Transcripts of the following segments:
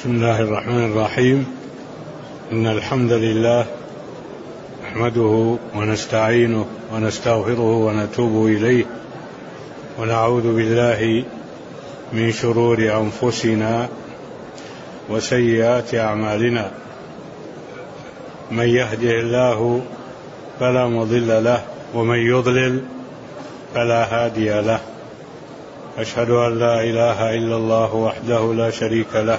بسم الله الرحمن الرحيم. إن الحمد لله نحمده ونستعينه ونستغفره ونتوب إليه ونعوذ بالله من شرور أنفسنا وسيئات أعمالنا. من يهده الله فلا مضل له ومن يضلل فلا هادي له. أشهد أن لا إله إلا الله وحده لا شريك له،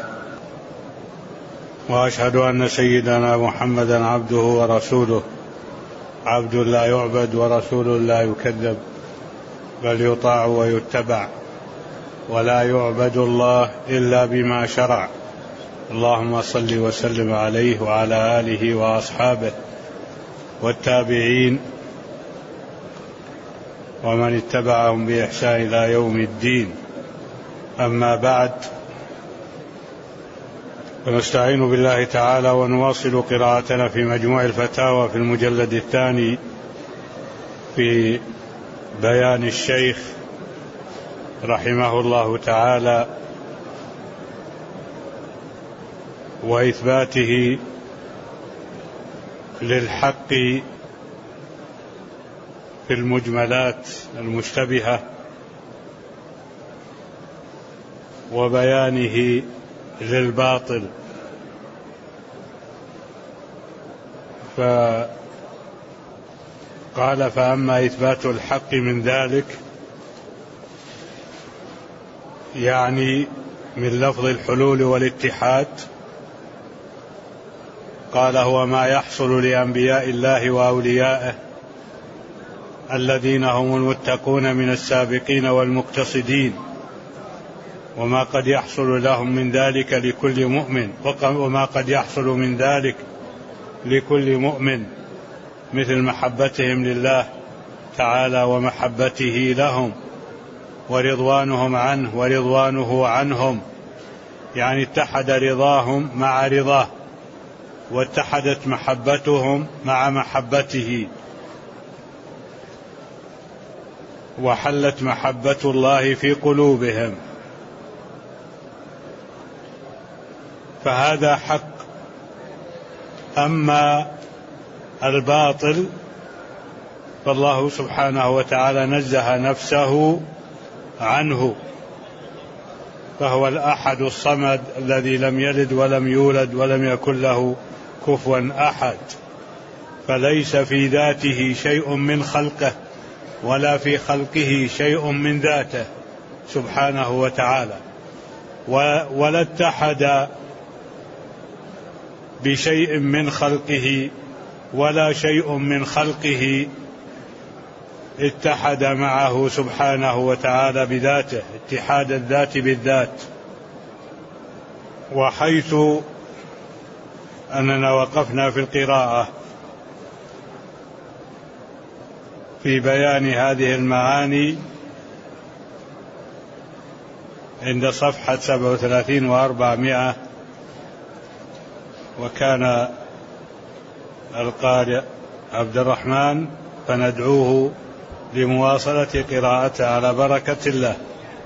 وأشهد أن سيدنا محمدا عبده ورسوله، عبد لا يعبد ورسول لا يكذب، بل يطاع ويتبع، ولا يعبد الله إلا بما شرع. اللهم صل وسلم عليه وعلى آله وأصحابه والتابعين ومن اتبعهم بإحسان إلى يوم الدين. أما بعد، ونستعين بالله تعالى ونواصل قراءتنا في مجموع الفتاوى في المجلد الثاني في بيان الشيخ رحمه الله تعالى وإثباته للحق في المجملات المشتبهة وبيانه للباطل. فقال: فأما إثبات الحق من ذلك، يعني من لفظ الحلول والاتحاد، قال: هو ما يحصل لأنبياء الله وأوليائه الذين هم المتقون من السابقين والمقتصدين، وما قد يحصل لهم من ذلك لكل مؤمن، وما قد يحصل من ذلك لكل مؤمن، مثل محبتهم لله تعالى ومحبته لهم ورضوانهم عنه ورضوانه عنهم، يعني اتحد رضاهم مع رضاه، واتحدت محبتهم مع محبته، وحلت محبة الله في قلوبهم. فهذا حق. أما الباطل فالله سبحانه وتعالى نزه نفسه عنه، فهو الأحد الصمد الذي لم يلد ولم يولد ولم يكن له كفوا أحد، فليس في ذاته شيء من خلقه ولا في خلقه شيء من ذاته سبحانه وتعالى، ولا اتحد بشيء من خلقه ولا شيء من خلقه اتحد معه سبحانه وتعالى بذاته، اتحاد الذات بالذات. وحيث أننا وقفنا في القراءة في بيان هذه المعاني عند صفحة 37 و400، وكان القارئ عبد الرحمن، فندعوه لمواصلة قراءته على بركة الله.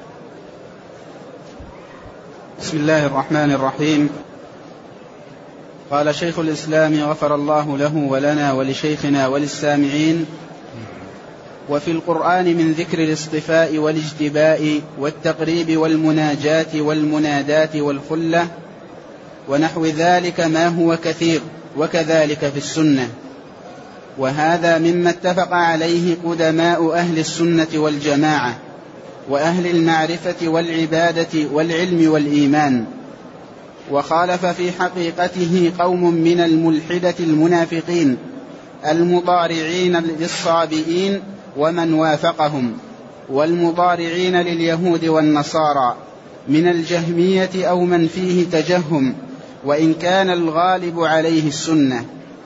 بسم الله الرحمن الرحيم. قال شيخ الإسلام غفر الله له ولنا ولشيخنا وللسامعين: وفي القرآن من ذكر الاصطفاء والاجتباء والتقريب والمناجاة والمنادات والخلة ونحو ذلك ما هو كثير، وكذلك في السنة، وهذا مما اتفق عليه قدماء أهل السنة والجماعة وأهل المعرفة والعبادة والعلم والإيمان، وخالف في حقيقته قوم من الملحدة المنافقين المضارعين للصابئين ومن وافقهم، والمضارعين لليهود والنصارى من الجهمية أو من فيه تجهم، وإن كان الغالب عليه السنة.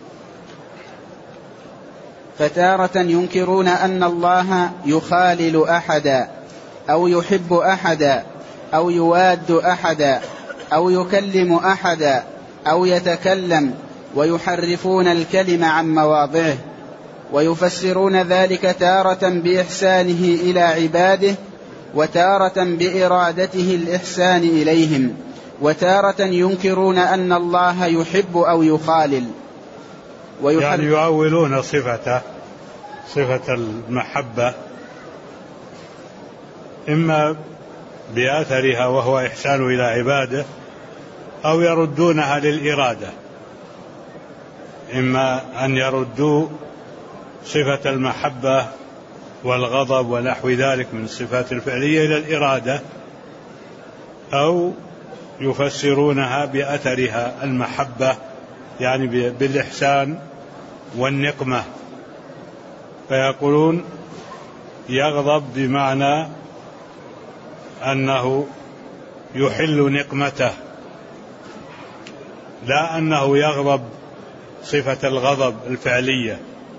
فتارة ينكرون أن الله يخالل أحدا أو يحب أحدا أو يواد أحدا أو يكلم أحدا أو يتكلم، ويحرفون الكلم عن مواضعه، ويفسرون ذلك تارة بإحسانه إلى عباده وتارة بإرادته الإحسان إليهم، وتارة ينكرون أن الله يحب أو يخالل، يعني يؤولون صفة المحبة إما بأثرها وهو إحسان إلى عباده، أو يردونها للإرادة، إما أن يردوا صفة المحبة والغضب ونحو ذلك من الصفات الفعلية إلى الإرادة، أو يفسرونها بأثرها المحبة يعني بالإحسان والنقمة، فيقولون يغضب بمعنى أنه يحل نقمته، لا أنه يغضب صفة الغضب الفعلية.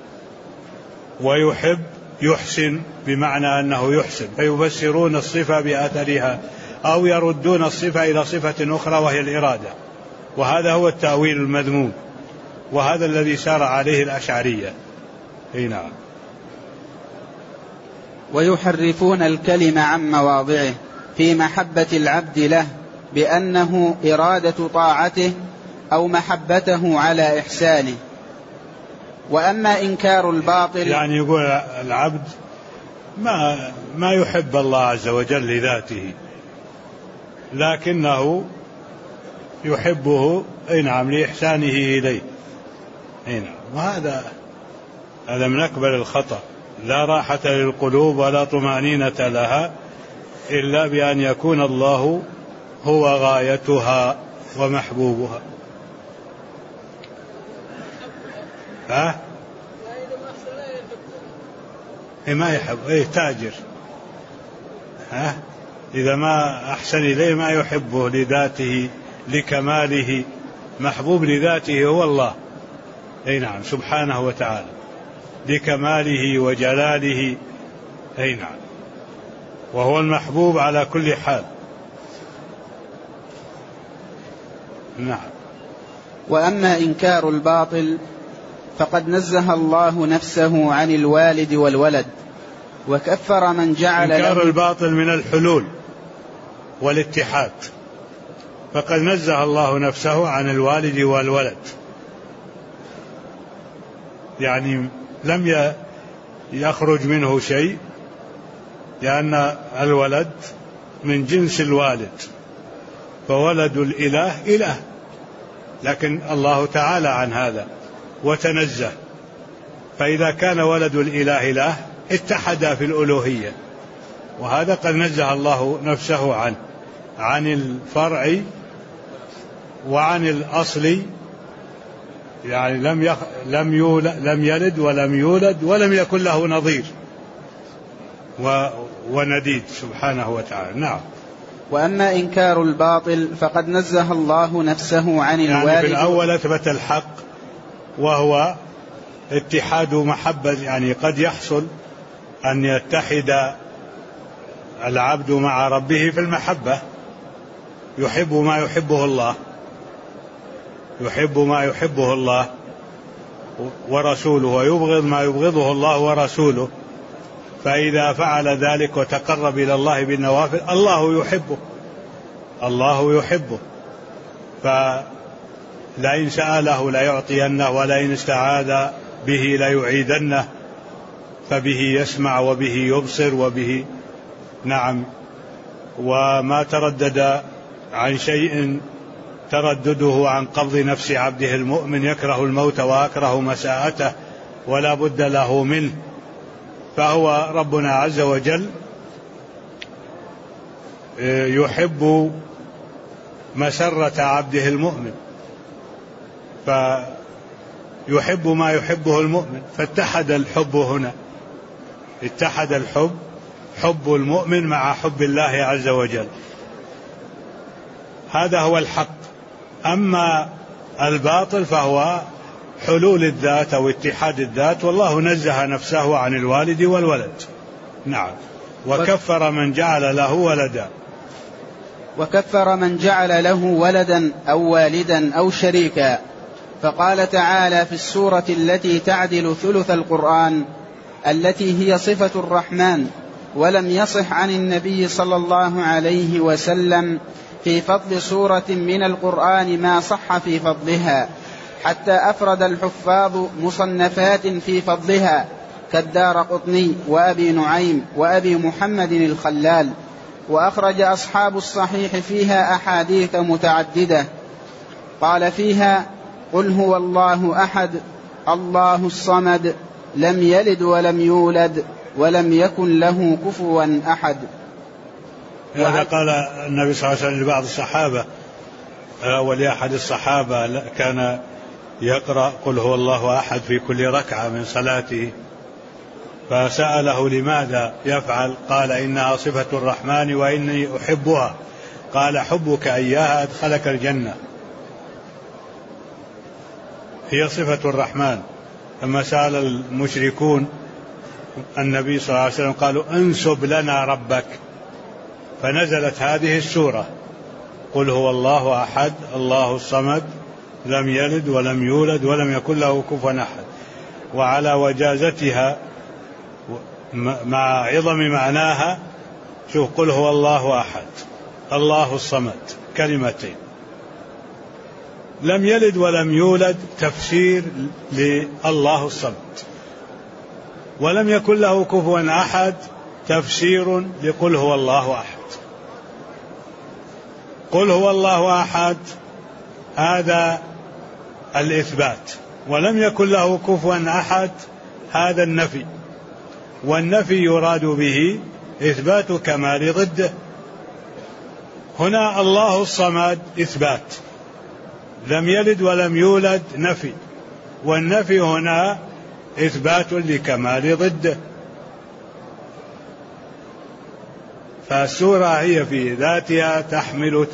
ويحب يحسن بمعنى أنه يحسن، فيفسرون الصفة بأثرها أو يردون الصفة إلى صفة أخرى وهي الإرادة، وهذا هو التأويل المذموم، وهذا الذي سار عليه الأشعرية. نعم. ويحرفون الكلم عن مواضعه في محبة العبد له بأنه إرادة طاعته أو محبته على إحسانه. وأما إنكار الباطل، يعني يقول العبد ما يحب الله عز وجل لذاته، لكنه يحبه نعم لإحسانه إليه. نعم. وهذا من أكبر الخطأ. لا راحة للقلوب ولا طمأنينة لها إلا بأن يكون الله هو غايتها ومحبوبها. ما يحب تاجر، إذا ما أحسن إليه ما يحبه لذاته لكماله، محبوب لذاته هو الله نعم سبحانه وتعالى لكماله وجلاله نعم، وهو المحبوب على كل حال. نعم. وأما إنكار الباطل فقد نزه الله نفسه عن الوالد والولد، وكفر من جعل إنكار الباطل من الحلول والاتحاد، فقد نزه الله نفسه عن الوالد والولد، يعني لم يخرج منه شيء، لأن الولد من جنس الوالد، فولد الإله إله، لكن الله تعالى عن هذا وتنزه. فإذا كان ولد الإله إله اتحد في الألوهية، وهذا قد نزه الله نفسه عن الفرع وعن الأصل، يعني لم يلد ولم يولد ولم يكن له نظير ونديد سبحانه وتعالى. نعم. وأما إنكار الباطل فقد نزه الله نفسه عن الوالد. يعني في الأول أثبت الحق وهو اتحاد محبة، يعني قد يحصل أن يتحد العبد مع ربه في المحبة، يحب ما يحبه الله ورسوله، ويبغض ما يبغضه الله ورسوله، فإذا فعل ذلك وتقرب إلى الله بالنوافل الله يحبه، فلئن سأله ليعطينه، ولئن استعاذ به ليعيذنه، فبه يسمع وبه يبصر وبه نعم. وما تردد عن شيء تردده عن قبض نفس عبده المؤمن، يكره الموت وأكره مساءته ولا بد له منه، فهو ربنا عز وجل يحب مسرة عبده المؤمن، فيحب ما يحبه المؤمن، فاتحد الحب هنا، اتحد حب المؤمن مع حب الله عز وجل، هذا هو الحق. أما الباطل فهو حلول الذات أو اتحاد الذات، والله نزه نفسه عن الوالد والولد. نعم. وكفر من جعل له ولدا، وكفر من جعل له ولدا أو والدا أو شريكا، فقال تعالى في السورة التي تعدل ثلث القرآن التي هي صفة الرحمن: ولم يصح عن النبي صلى الله عليه وسلم في فضل سورة من القرآن ما صح في فضلها، حتى أفرد الحفاظ مصنفات في فضلها كالدارقطني وأبي نعيم وأبي محمد الخلال، وأخرج أصحاب الصحيح فيها أحاديث متعددة. قال فيها: قل هو الله أحد الله الصمد لم يلد ولم يولد ولم يكن له كفوا أحد. هذا قال النبي صلى الله عليه وسلم لبعض الصحابة ولأحد الصحابة كان يقرأ قل هو الله أحد في كل ركعة من صلاته، فسأله لماذا يفعل؟ قال: إنها صفة الرحمن وإني أحبها. قال: حبك إياها أدخلك الجنة، هي صفة الرحمن. لما سأل المشركون النبي صلى الله عليه وسلم قالوا: انسب لنا ربك، فنزلت هذه السورة: قل هو الله أحد الله الصمد لم يلد ولم يولد ولم يكن له كفوا أحد. وعلى وجازتها مع عظم معناها، شوف: قل هو الله أحد الله الصمد، كلمتين. لم يلد ولم يولد تفسير لله الصمد، ولم يكن له كفوا أحد تفسير لقل هو الله أحد. قل هو الله أحد هذا الإثبات، ولم يكن له كفوا أحد هذا النفي، والنفي يراد به إثبات كمال ضده. هنا الله الصمد إثبات، لم يلد ولم يولد نفي، والنفي هنا إثبات لكمال ضده. فالسورة هي في ذاتها تحمل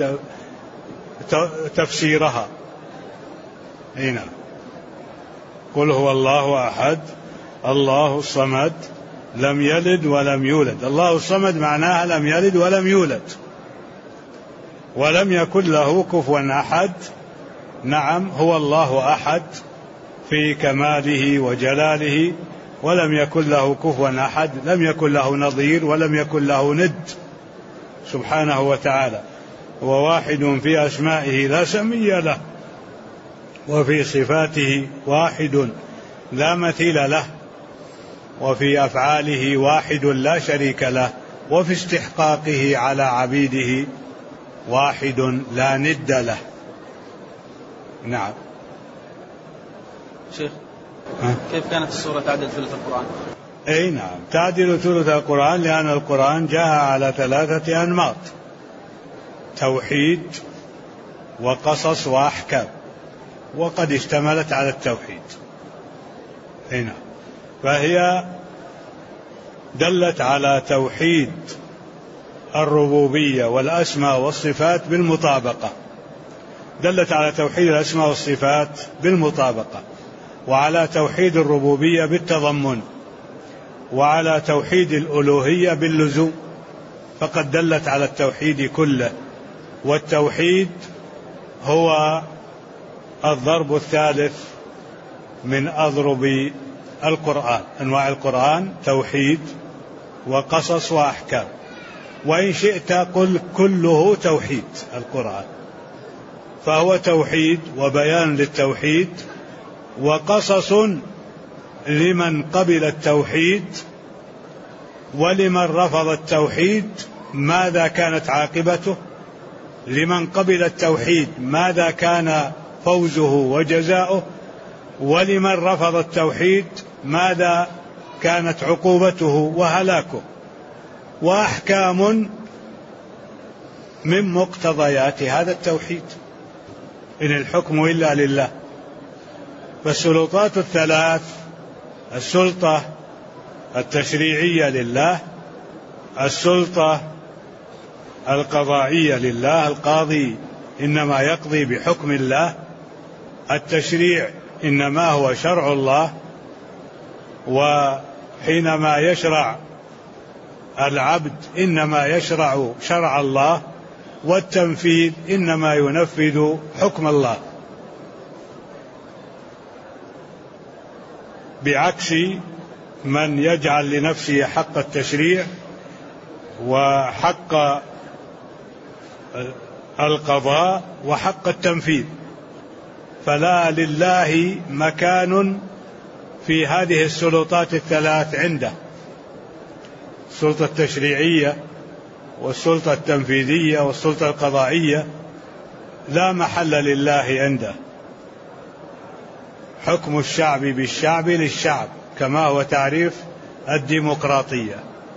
تفسيرها. هنا قل هو الله أحد الله الصمد لم يلد ولم يولد. الله الصمد معناها لم يلد ولم يولد ولم يكن له كفوا أحد. نعم، هو الله أحد في كماله وجلاله، ولم يكن له كفوا أحد، لم يكن له نظير ولم يكن له ند سبحانه وتعالى. هو واحد في أسمائه لا سمي له، وفي صفاته واحد لا مثيل له، وفي أفعاله واحد لا شريك له، وفي استحقاقه على عبيده واحد لا ند له. نعم. شيخ، كيف كانت السورة تعدل ثلث القرآن؟ أي نعم، تعدل ثلث القرآن، لأن القرآن جاء على 3 أنماط: توحيد وقصص وأحكام، وقد اشتملت على التوحيد. هنا فهي دلت على توحيد الربوبية والأسماء والصفات بالمطابقة، دلت على توحيد الأسماء والصفات بالمطابقة، وعلى توحيد الربوبية بالتضمن، وعلى توحيد الألوهية باللزوم، فقد دلت على التوحيد كله. والتوحيد هو الضرب الثالث من أضرب القرآن. أنواع القرآن توحيد وقصص وأحكام، وإن شئت قل كله توحيد القرآن، فهو توحيد وبيان للتوحيد، وقصص لمن قبل التوحيد ولمن رفض التوحيد ماذا كانت عاقبته، لمن قبل التوحيد ماذا كان فوزه وجزاؤه، ولمن رفض التوحيد ماذا كانت عقوبته وهلاكه. وأحكام من مقتضيات هذا التوحيد، إن الحكم إلا لله. فالسلطات الثلاث: السلطة التشريعية لله، السلطة القضائية لله، القاضي إنما يقضي بحكم الله، التشريع إنما هو شرع الله، وحينما يشرع العبد إنما يشرع شرع الله، والتنفيذ إنما ينفذ حكم الله، بعكس من يجعل لنفسه حق التشريع وحق القضاء وحق التنفيذ، فلا لله مكان في هذه السلطات الثلاث عنده: السلطة التشريعية والسلطة التنفيذية والسلطة القضائية، لا محل لله عنده. حكم الشعب بالشعب للشعب، كما هو تعريف الديمقراطية.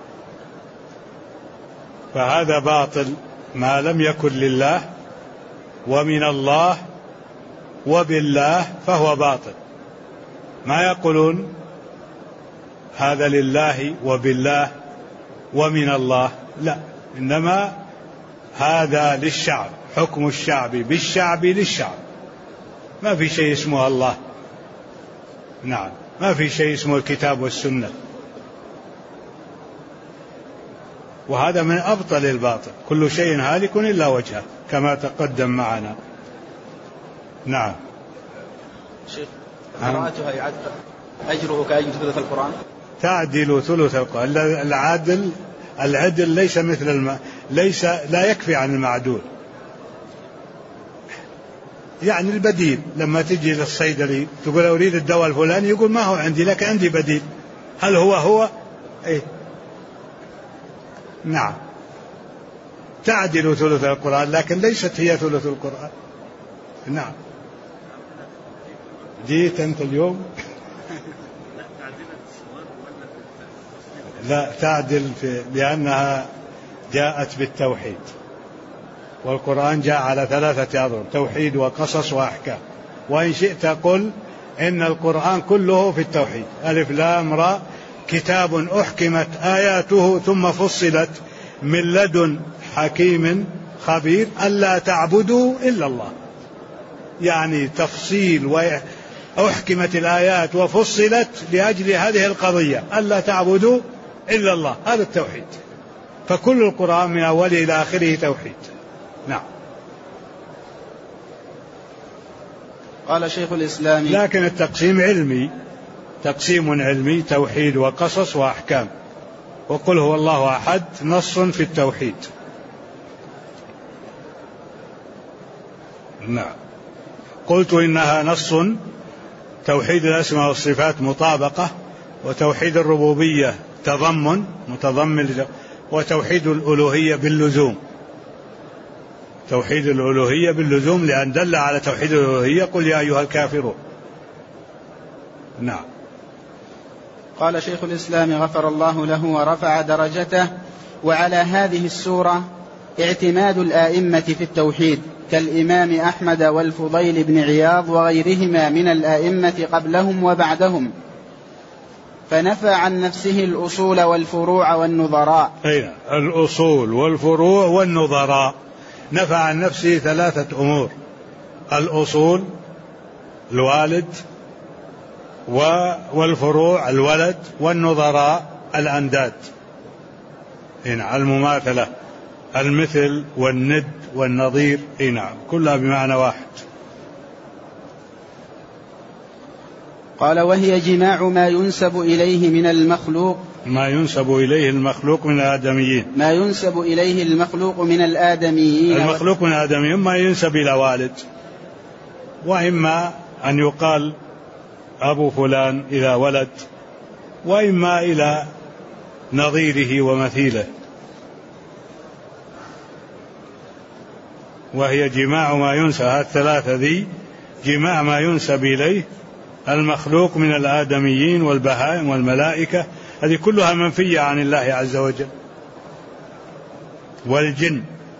فهذا باطل ما لم يكن لله ومن الله وبالله فهو باطل. ما يقولون هذا لله وبالله ومن الله، لا، إنما هذا للشعب، حكم الشعب بالشعب للشعب. ما في شيء اسمه الله، نعم، ما في شيء اسمه الكتاب والسنة، وهذا من أبطل الباطل. كل شيء هالك إلا وجهه كما تقدم معنا. نعم. شيخ، قراءتها يعد أجره كأجر ثلث القرآن؟ تعدل ثلث القرآن. العدل ليس مثل ليس، لا يكفي عن المعدول. يعني البديل، لما تجي للصيدلي تقول أريد الدواء الفلاني، يقول ما هو عندي، لك عندي بديل. هل هو؟ إيه؟ نعم، تعدل ثلث القرآن، لكن ليست هي ثلث القرآن. نعم. جيت أنت اليوم؟ لا، تعدل لأنها جاءت بالتوحيد، والقرآن جاء على 3 أضرب: توحيد وقصص وأحكام. وإن شئت قل إن القرآن كله في التوحيد: ألف لام را كتاب أحكمت آياته ثم فصلت من لدن حكيم خبير ألا تعبدوا إلا الله. يعني تفصيل، وأحكمت الآيات وفصلت لأجل هذه القضية: ألا تعبدوا إلا الله. هذا التوحيد. فكل القرآن من أوله إلى آخره توحيد. نعم. قال شيخ الإسلام: لكن التقسيم علمي، تقسيم علمي: توحيد وقصص وأحكام. وقل هو الله أحد نص في التوحيد. نعم. قلت إنها نص. توحيد الأسماء والصفات مطابقة، وتوحيد الربوبية متضمن، وتوحيد الألوهية باللزوم. توحيد الألوهية باللزوم لأن دل على توحيد الألوهية: قل يا أيها الكافرون. نعم. قال شيخ الإسلام غفر الله له ورفع درجته: وعلى هذه السورة اعتماد الآئمة في التوحيد كالإمام أحمد والفضيل بن عياض وغيرهما من الآئمة قبلهم وبعدهم، فنفى عن نفسه الأصول والفروع والنظراء. الأصول والفروع والنظراء، نفى عن نفسه 3 أمور: الأصول الوالد، والفروع الولد، والنظراء الأنداد، المماثلة، المثل والند والنظير، كلها بمعنى واحد. قال: وهي جماع ما ينسب إليه من المخلوق، ما ينسب إليه المخلوق من الآدميين، ما ينسب إليه المخلوق من الآدميين. المخلوق من الآدميين ما ينسب إلى والد، وإما أن يقال أبو فلان إلى ولد، وإما إلى نظيره ومثيله. وهي جماع ما ينسب، الثلاثة ذي جماع ما ينسب إليه المخلوق من الآدميين والبهائم والملائكة، هذه كلها منفية عن الله عز وجل، والجن،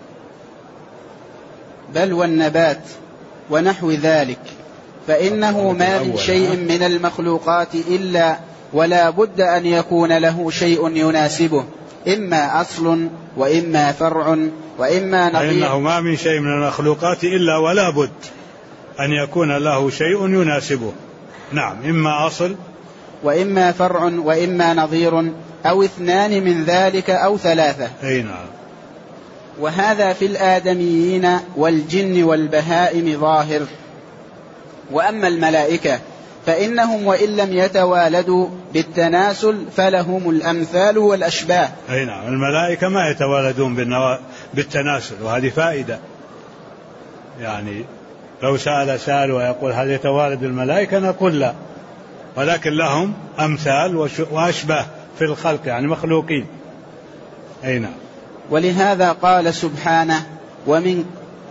بل والنبات ونحو ذلك، فإنه ما من شيء من المخلوقات إلا ولا بد أن يكون له شيء يناسبه، إما أصل وإما فرع وإما نظير. فإنه ما من شيء من المخلوقات إلا ولا بد أن يكون له شيء يناسبه. نعم، إما أصل وإما فرع وإما نظير، أو 2 من ذلك أو 3. نعم. وهذا في الآدميين والجن والبهائم ظاهر. وأما الملائكة فإنهم وإن لم يتوالدوا بالتناسل فلهم الأمثال والأشباه. أي نعم، الملائكة ما يتوالدون بالتناسل، وهذه فائدة. يعني لو سأل سائل ويقول هل يتوالد الملائكة نقول لا، ولكن لهم أمثال وأشباه في الخلق، يعني مخلوقين. أي نعم. ولهذا قال سبحانه ومن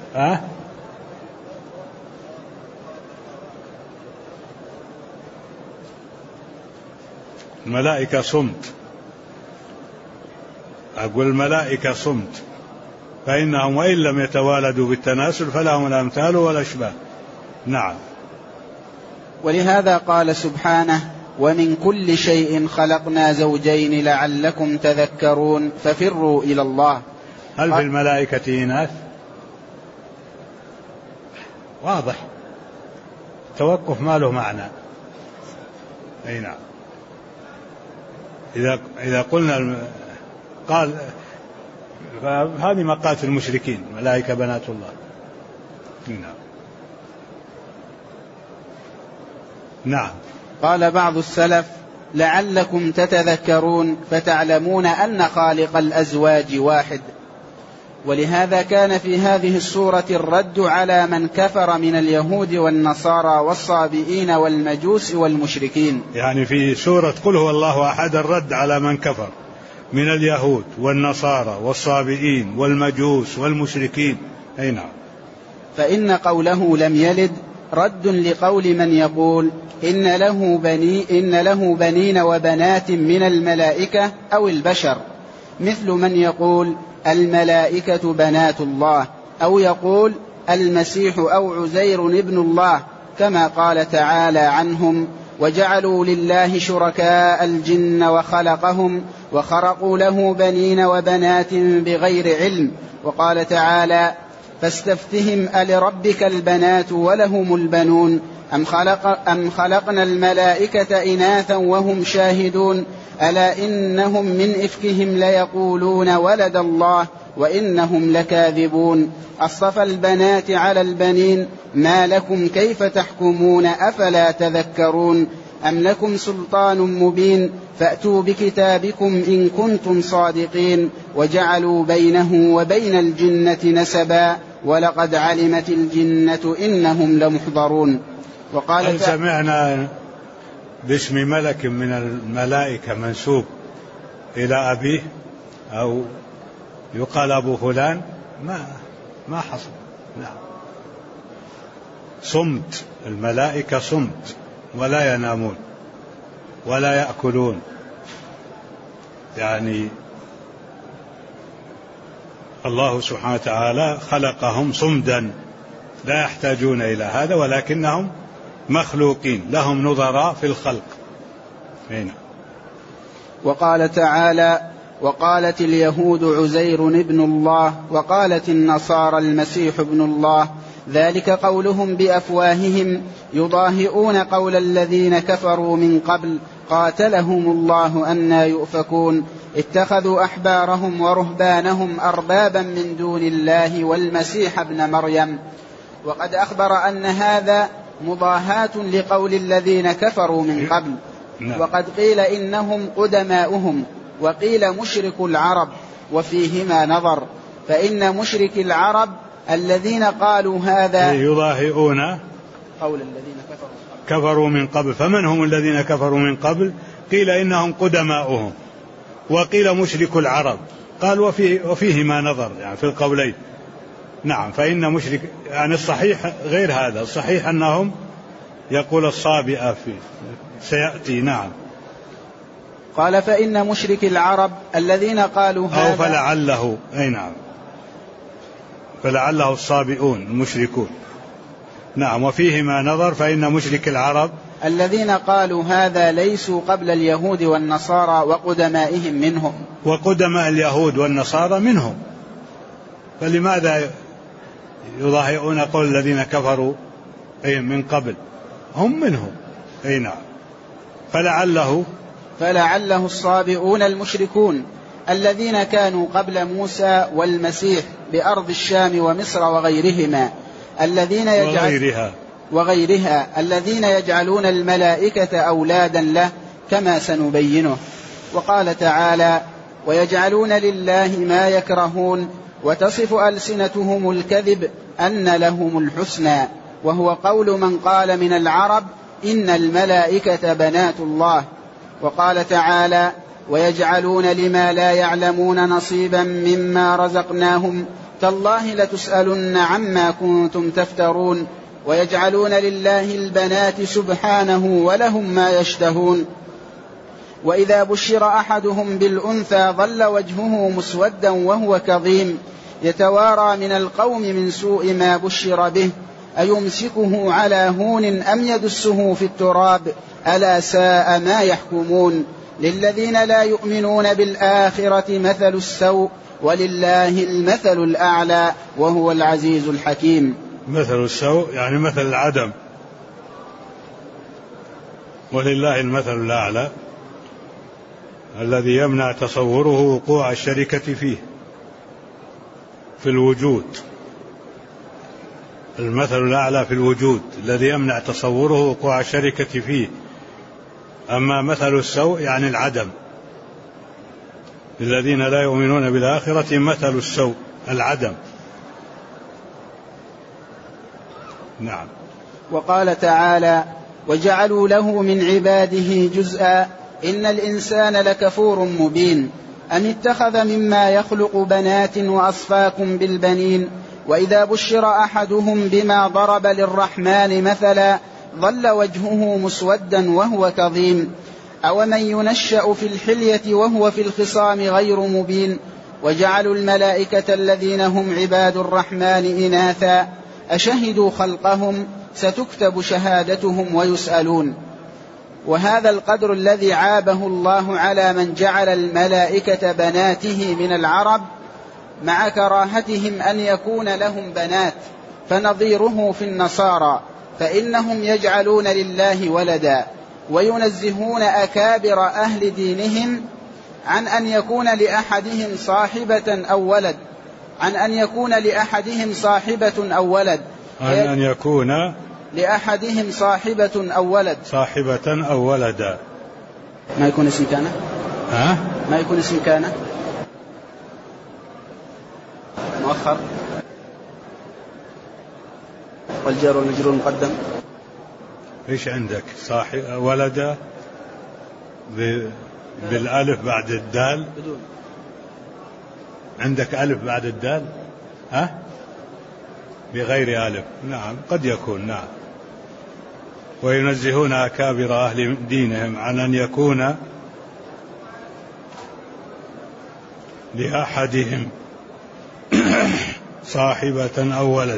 الملائكة صمت، أقول الملائكة صمت، فإنهم وإن لم يتوالدوا بالتناسل فلهم الأمثال والأشباه. نعم. ولهذا قال سبحانه ومن كل شيء خلقنا زوجين لعلكم تذكرون ففروا إلى الله. هل في الملائكة إناث؟ واضح، توقف ما له معنى. أي نعم. إذا قلنا قال هذه مقالة المشركين، ملائكة بنات الله. نعم. نعم. قال بعض السلف لعلكم تتذكرون فتعلمون أن خالق الأزواج واحد. ولهذا كان في هذه السورة الرد على من كفر من اليهود والنصارى والصابئين والمجوس والمشركين. يعني في سورة قل هو الله أحد الرد على من كفر من اليهود والنصارى والصابئين والمجوس والمشركين. أي نعم. فإن قوله لم يلد رد لقول من يقول إن له بنين وبنات من الملائكة أو البشر، مثل من يقول الملائكة بنات الله، أو يقول المسيح أو عزير ابن الله، كما قال تعالى عنهم وجعلوا لله شركاء الجن وخلقهم وخرقوا له بنين وبنات بغير علم. وقال تعالى فاستفتهم ألربك البنات ولهم البنون أم خلقنا الملائكة إناثا وهم شاهدون ألا إنهم من إفكهم ليقولون ولد الله وإنهم لكاذبون أصطفى البنات على البنين ما لكم كيف تحكمون أفلا تذكرون أم لكم سلطان مبين فأتوا بكتابكم إن كنتم صادقين وجعلوا بينه وبين الجنة نسبا ولقد علمت الجنة إنهم لمحضرون. وقال هل سمعنا باسم ملك من الملائكة منسوب إلى أبيه أو يقال أبو فلان؟ ما حصل. نعم. صمت، الملائكة صمت، ولا ينامون ولا يأكلون، يعني الله سبحانه وتعالى خلقهم صمدا لا يحتاجون إلى هذا، ولكنهم مخلوقين لهم نظراء في الخلق. هنا. وقال تعالى وقالت اليهود عزير ابن الله وقالت النصارى المسيح ابن الله ذلك قولهم بأفواههم يضاهئون قول الذين كفروا من قبل قاتلهم الله أنى يؤفكون اتخذوا أحبارهم ورهبانهم أربابا من دون الله والمسيح ابن مريم. وقد أخبر أن هذا مضاهاة لقول الذين كفروا من قبل. وقد قيل إنهم قدماؤهم وقيل مشرك العرب، وفيهما نظر، فإن مشرك العرب الذين قالوا هذا يضاهئون قول الذين كفروا من قبل. فمن هم الذين كفروا من قبل؟ قيل إنهم قدماؤهم وقيل مشرك العرب. قال وفيهما نظر، يعني في القولين. نعم. فإن مشرك، يعني الصحيح غير هذا، الصحيح أنهم يقول الصابئة سيأتي. نعم. قال فإن مشرك العرب الذين قالوا هذا أو فلعله. أي نعم، فلعله الصابئون المشركون. نعم. وفيهما نظر، فإن مشرك العرب الذين قالوا هذا ليسوا قبل اليهود والنصارى وقدمائهم منهم. وقدماء اليهود والنصارى منهم، فلماذا يضاهئون قول الذين كفروا من قبل؟ هم منهم. أي نعم. فلعله الصابئون المشركون الذين كانوا قبل موسى والمسيح بأرض الشام ومصر وغيرهما، الذين وغيرها الذين يجعلون الملائكة أولادا له كما سنبينه. وقال تعالى: ويجعلون لله ما يكرهون وتصف ألسنتهم الكذب أن لهم الحسنى، وهو قول من قال من العرب إن الملائكة بنات الله. وقال تعالى: ويجعلون لما لا يعلمون نصيبا مما رزقناهم تالله لتسألن عما كنتم تفترون. ويجعلون لله البنات سبحانه ولهم ما يشتهون. وإذا بشر أحدهم بالأنثى ظل وجهه مسودا وهو كظيم يتوارى من القوم من سوء ما بشر به أيمسكه على هون أم يدسه في التراب ألا ساء ما يحكمون. للذين لا يؤمنون بالآخرة مثل السوء ولله المثل الأعلى وهو العزيز الحكيم. مثل السوء يعني مثل العدم، ولله المثل الأعلى الذي يمنع تصوره وقوع الشركة فيه في الوجود. المثل الأعلى في الوجود الذي يمنع تصوره وقوع الشركة فيه. أما مثل السوء يعني العدم. الذين لا يؤمنون بالآخرة مثل السوء العدم. نعم. وقال تعالى: وجعلوا له من عباده جزءا إن الإنسان لكفور مبين أم اتخذ مما يخلق بنات وأصفاكم بالبنين وإذا بشر أحدهم بما ضرب للرحمن مثلا ظل وجهه مسودا وهو كظيم أومن ينشأ في الحلية وهو في الخصام غير مبين وجعلوا الملائكة الذين هم عباد الرحمن إناثا أشهدوا خلقهم ستكتب شهادتهم ويسألون. وهذا القدر الذي عابه الله على من جعل الملائكة بناته من العرب مع كراهتهم أن يكون لهم بنات، فنظيره في النصارى فإنهم يجعلون لله ولدا وينزهون أكابر أهل دينهم عن أن يكون لأحدهم صاحبة أو ولد أن يكون لأحدهم صاحبة أو ولدا ما يكون اسم كان ما يكون اسم كان مؤخر والجار والمجرور مقدم. ايش عندك؟ ولد بالالف بعد الدال بدون. عندك الف بعد الدال بغير الف. نعم قد يكون. نعم. وينزهون أكابر أهل دينهم عن أن يكون لأحدهم صاحبة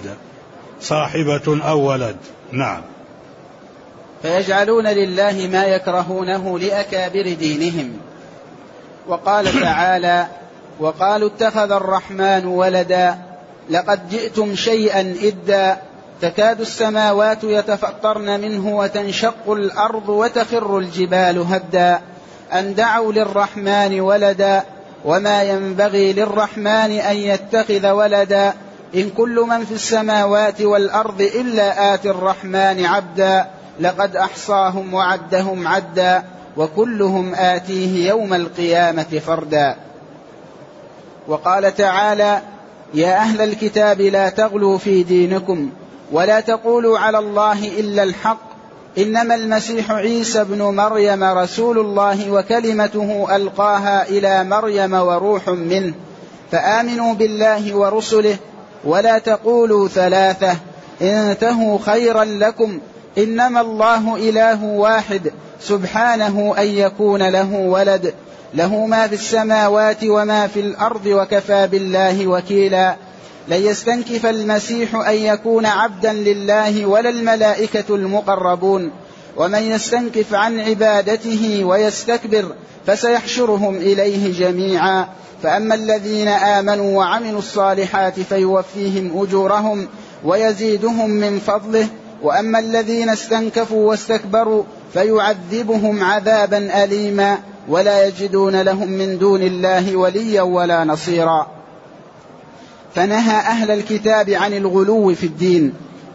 أو ولد. نعم. فيجعلون لله ما يكرهونه لأكابر دينهم. وقال تعالى: وقالوا اتخذ الرحمن ولدا لقد جئتم شيئا إدا تكاد السماوات يتفطرن منه وتنشق الأرض وتخر الجبال هدا أن دعوا للرحمن ولدا وما ينبغي للرحمن أن يتخذ ولدا إن كل من في السماوات والأرض إلا آتي الرحمن عبدا لقد أحصاهم وعدهم عدا وكلهم آتيه يوم القيامة فردا. وقال تعالى: يا أهل الكتاب لا تغلوا في دينكم ولا تقولوا على الله إلا الحق إنما المسيح عيسى ابن مريم رسول الله وكلمته ألقاها إلى مريم وروح منه فآمنوا بالله ورسله ولا تقولوا ثلاثة انتهوا خيرا لكم إنما الله إله واحد سبحانه أن يكون له ولد له ما في السماوات وما في الأرض وكفى بالله وكيلا لن يستنكف المسيح أن يكون عبدا لله ولا الملائكة المقربون ومن يستنكف عن عبادته ويستكبر فسيحشرهم إليه جميعا فأما الذين آمنوا وعملوا الصالحات فيوفيهم أجورهم ويزيدهم من فضله وأما الذين استنكفوا واستكبروا فيعذبهم عذابا أليما ولا يجدون لهم من دون الله وليا ولا نصيرا. فنهى أهل الكتاب عن الغلو في الدين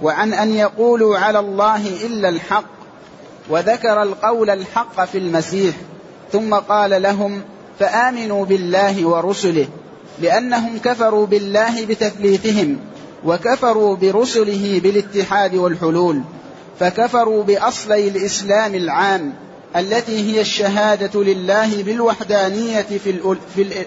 وعن أن يقولوا على الله إلا الحق، وذكر القول الحق في المسيح، ثم قال لهم: فآمنوا بالله ورسله، لأنهم كفروا بالله بتثليثهم، وكفروا برسله بالاتحاد والحلول، فكفروا بأصلي الإسلام العام التي هي الشهادة لله بالوحدانية في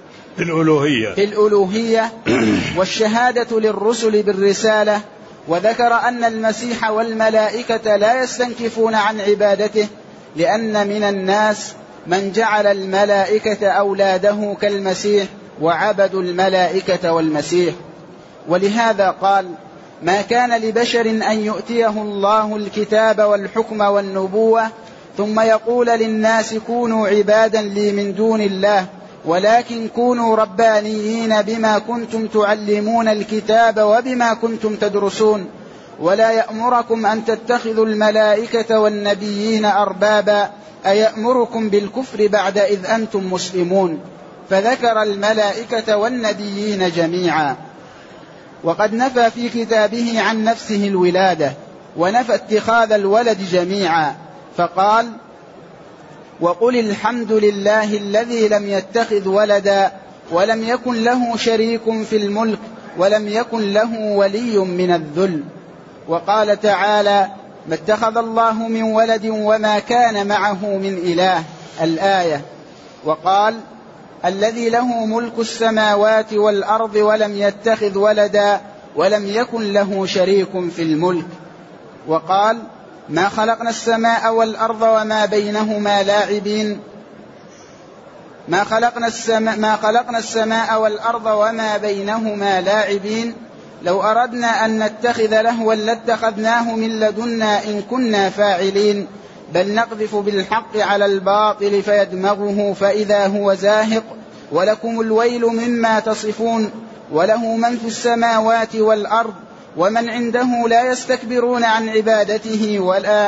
الألوهية والشهادة للرسل بالرسالة. وذكر أن المسيح والملائكة لا يستنكفون عن عبادته، لأن من الناس من جعل الملائكة أولاده كالمسيح وعبدوا الملائكة والمسيح. ولهذا قال: ما كان لبشر أن يؤتيه الله الكتاب والحكم والنبوة ثم يقول للناس كونوا عبادا لي من دون الله، ولكن كونوا ربانيين بما كنتم تعلمون الكتاب وبما كنتم تدرسون، ولا يأمركم أن تتخذوا الملائكة والنبيين أربابا أيأمركم بالكفر بعد إذ أنتم مسلمون. فذكر الملائكة والنبيين جميعا. وقد نفى في كتابه عن نفسه الولادة، ونفى اتخاذ الولد جميعا، فقال: وقل الحمد لله الذي لم يتخذ ولدا ولم يكن له شريك في الملك ولم يكن له ولي من الذل. وقال تعالى: ما اتخذ الله من ولد وما كان معه من إله، الآية. وقال: الذي له ملك السماوات والأرض ولم يتخذ ولدا ولم يكن له شريك في الملك. وقال: ما خلقنا السماء والأرض وما بينهما لاعبين، ما خلقنا السماء والأرض وما بينهما لاعبين، لو أردنا أن نتخذ لهوا لاتخذناه من لدنا إن كنا فاعلين، بل نقذف بالحق على الباطل فيدمغه فإذا هو زاهق، ولكم الويل مما تصفون، وله من في السماوات والأرض ومن عنده لا يستكبرون عن عبادته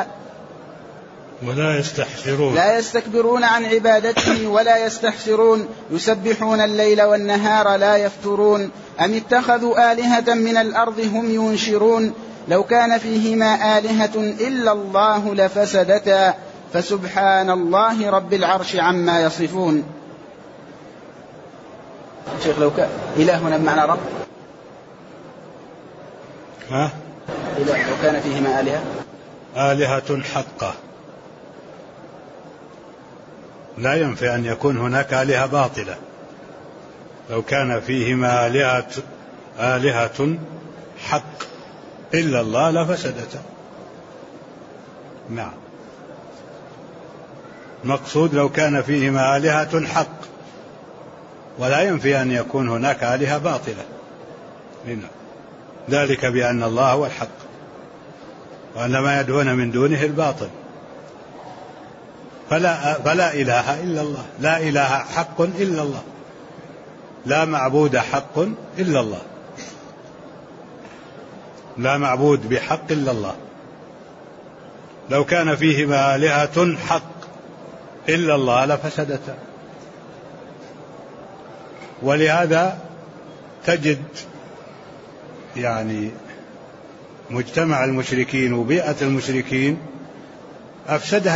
لا يستكبرون عن عبادته ولا يستحسرون، يسبحون الليل والنهار لا يفترون، أم اتخذوا آلهة من الأرض هم ينشرون، لو كان فيهما آلهة إلا الله لفسدتا، فسبحان الله رب العرش عما يصفون. شيخ لو كان إله هنا بمعنى رب، لو كان فيهما آلهة حقة، لا ينفي أن يكون هناك آلهة باطلة. لو كان فيهما آلهة حق إلا الله لفسدتا. نعم، المقصود لو كان فيهما آلهة حق، ولا ينفي أن يكون هناك آلهة باطلة، ذلك بأن الله هو الحق وأن ما يدعون من دونه الباطل. فلا إله إلا الله، لا إله حق إلا الله، لا معبود حق إلا الله، لا معبود بحق إلا الله. لو كان فيهما آلهة حق إلا الله لفسدتا. ولهذا تجد يعني مجتمع المشركين وبيئة المشركين أفسدها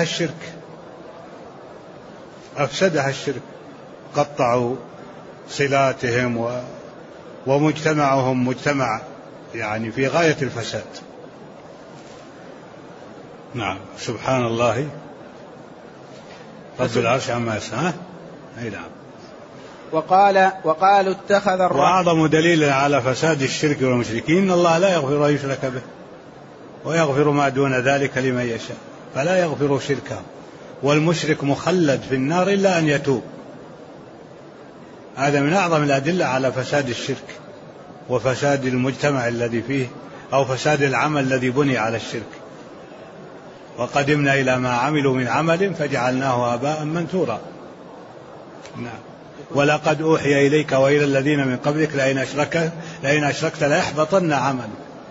الشرك، قطعوا صلاتهم ومجتمعهم مجتمع يعني في غاية الفساد. نعم، سبحان الله رب العرش عما يصفون. أي نعم. وقالوا اتخذ الرحمن. وأعظم دليل على فساد الشرك والمشركين أن الله لا يغفر أن يشرك به ويغفر ما دون ذلك لمن يشاء، فلا يغفر شركه، والمشرك مخلد في النار إلا أن يتوب. هذا من أعظم الأدلة على فساد الشرك وفساد المجتمع الذي فيه، أو فساد العمل الذي بني على الشرك. وقدمنا إلى ما عملوا من عمل فجعلناه هباء منثورا. نعم. ولقد أوحي إليك وإلى الذين من قبلك لئن أشركت ليحبطن عملك.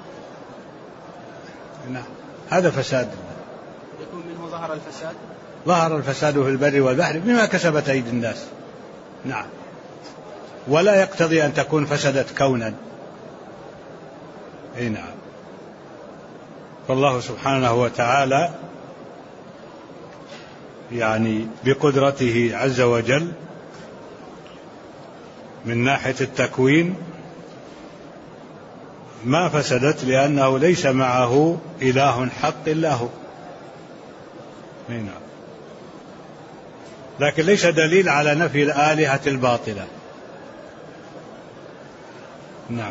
نعم، هذا فساد. يكون منه ظهر الفساد في البر والبحر بما كسبت أيدي الناس. نعم، ولا يقتضي أن تكون فسدت كونا. نعم. فالله سبحانه وتعالى يعني بقدرته عز وجل من ناحية التكوين ما فسدت، لأنه ليس معه إله حق إلا هو. لكن ليس دليل على نفي الآلهة الباطلة. نعم.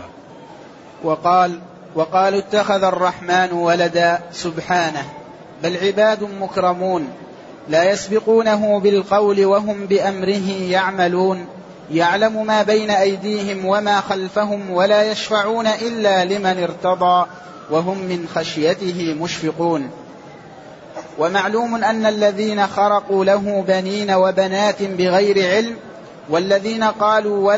وقالوا اتخذ الرحمن ولدا سبحانه، بل عباد مكرمون لا يسبقونه بالقول وهم بأمره يعملون، يعلم ما بين أيديهم وما خلفهم ولا يشفعون إلا لمن ارتضى وهم من خشيته مشفقون. ومعلوم أن الذين خرقوا له بنين وبنات بغير علم والذين قالوا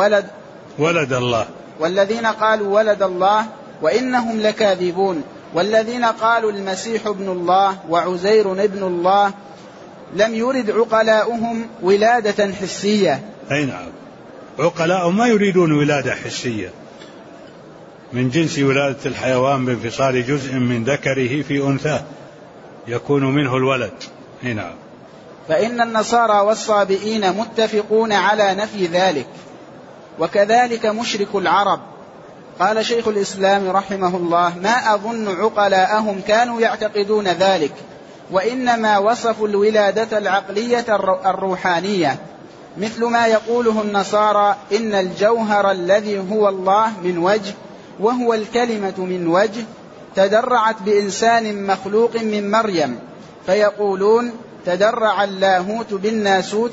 ولد الله وإنهم لكاذبون، والذين قالوا المسيح ابن الله وعزير ابن الله لم يرد عقلاؤهم ولادة حسية. أي نعم، عقلاء ما يريدون ولادة حسية من جنس ولادة الحيوان بانفصال جزء من ذكره في أنثى يكون منه الولد. أي نعم. فإن النصارى والصابئين متفقون على نفي ذلك، وكذلك مشرك العرب. قال شيخ الإسلام رحمه الله: ما أظن عقلاءهم كانوا يعتقدون ذلك، وإنما وصفوا الولادة العقلية الروحانية، مثل ما يقوله النصارى إن الجوهر الذي هو الله من وجه وهو الكلمة من وجه تدرعت بإنسان مخلوق من مريم، فيقولون تدرع اللاهوت بالناسوت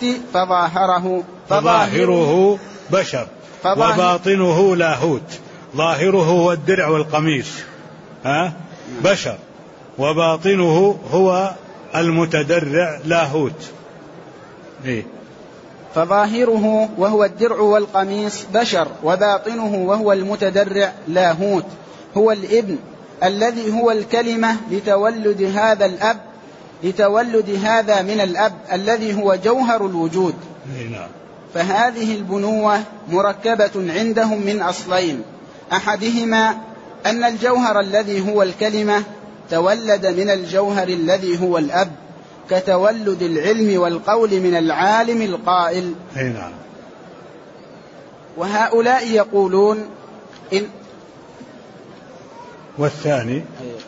فظاهره بشر وباطنه لاهوت. ظاهره هو الدرع والقميص بشر، وباطنه هو المتدرع لاهوت. فظاهره وهو الدرع والقميص بشر، وباطنه وهو المتدرع لاهوت، هو الابن الذي هو الكلمة لتولد هذا من الأب الذي هو جوهر الوجود. فهذه البنوة مركبة عندهم من أصلين: أحدهما أن الجوهر الذي هو الكلمة تولد من الجوهر الذي هو الأب، كتولد العلم والقول من العالم القائل. وهؤلاء يقولون والثاني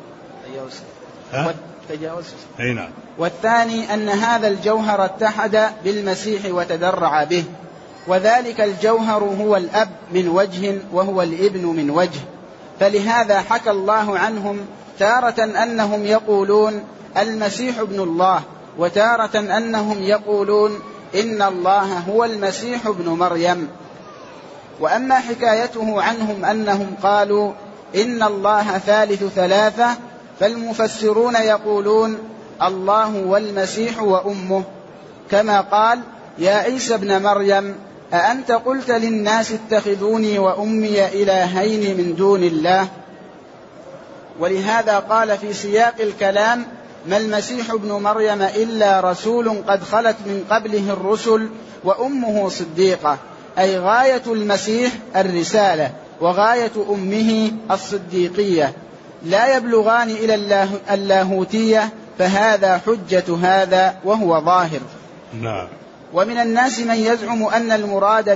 والثاني أن هذا الجوهر اتحد بالمسيح وتدرع به، وذلك الجوهر هو الأب من وجه وهو الابن من وجه. فلهذا حكى الله عنهم تارة أنهم يقولون المسيح ابن الله، وتارة أنهم يقولون إن الله هو المسيح ابن مريم. وأما حكايته عنهم أنهم قالوا إن الله ثالث ثلاثة، فالمفسرون يقولون الله والمسيح وأمه، كما قال يا عيسى ابن مريم أأنت قلت للناس اتخذوني وأمي إلهين من دون الله. ولهذا قال في سياق الكلام ما المسيح ابن مريم إلا رسول قد خلت من قبله الرسل وأمه صديقة، أي غاية المسيح الرسالة وغاية أمه الصديقية، لا يبلغان إلى اللاهوتية، فهذا حجة هذا وهو ظاهر. نعم. ومن الناس من يزعم أن المراد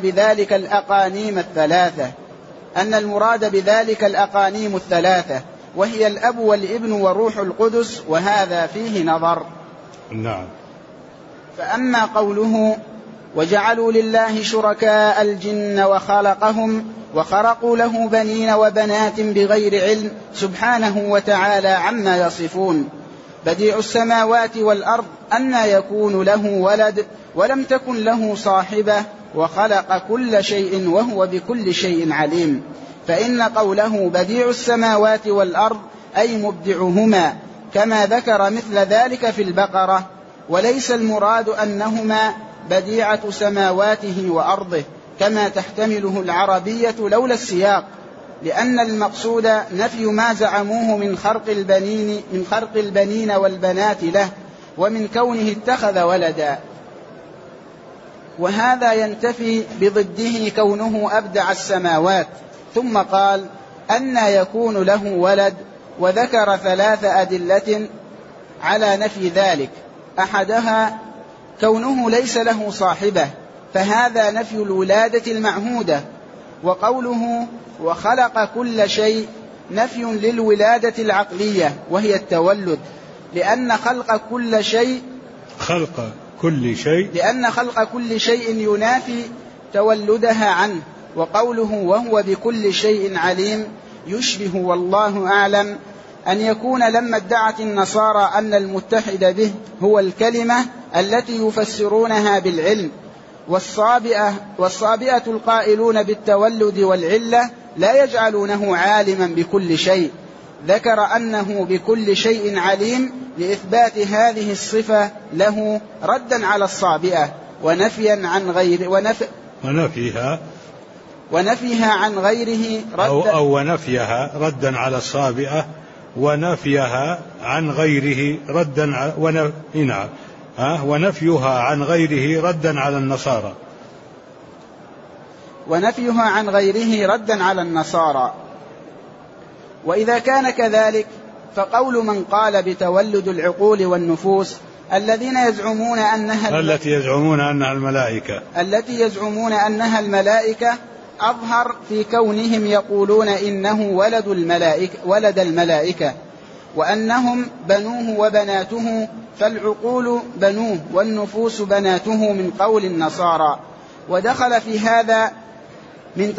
بذلك الأقانيم الثلاثة، وهي الأب والابن وروح القدس، وهذا فيه نظر. نعم. فأما قوله وجعلوا لله شركاء الجن وخلقهم وخرقوا له بنين وبنات بغير علم سبحانه وتعالى عما يصفون، بديع السماوات والأرض أنى يكون له ولد ولم تكن له صاحبة، وخلق كل شيء وهو بكل شيء عليم. فإن قوله بديع السماوات والأرض أي مبدعهما، كما ذكر مثل ذلك في البقرة، وليس المراد أنهما بديعة سماواته وأرضه كما تحتمله العربية لولا السياق، لأن المقصود نفي ما زعموه من خرق البنين والبنات له، ومن كونه اتخذ ولدا. وهذا ينتفي بضده كونه أبدع السماوات. ثم قال أنى يكون له ولد، وذكر 3 أدلة على نفي ذلك. أحدها كونه ليس له صاحبة، فهذا نفي الولادة المعهودة. وقوله وخلق كل شيء نفي للولادة العقلية وهي التولد، لأن خلق كل شيء ينافي تولدها عنه. وقوله وهو بكل شيء عليم يشبه والله أعلم أن يكون لما ادعت النصارى أن المتحد به هو الكلمة التي يفسرونها بالعلم، والصابئة القائلون بالتولد والعلة لا يجعلونه عالما بكل شيء، ذكر أنه بكل شيء عليم لإثبات هذه الصفة له ردا على الصابئة ونفيها عن غيره ونفيها ردا على الصابئة ونفيها عن غيره ردا ونفيها عن غيره ردا على النصارى. وإذا كان كذلك فقول من قال بتولد العقول والنفوس التي يزعمون أنها الملائكة أظهر في كونهم يقولون إنه ولد الملائكة وأنهم بنوه وبناته، فالعقول بنوه والنفوس بناته من قول النصارى. ودخل في هذا من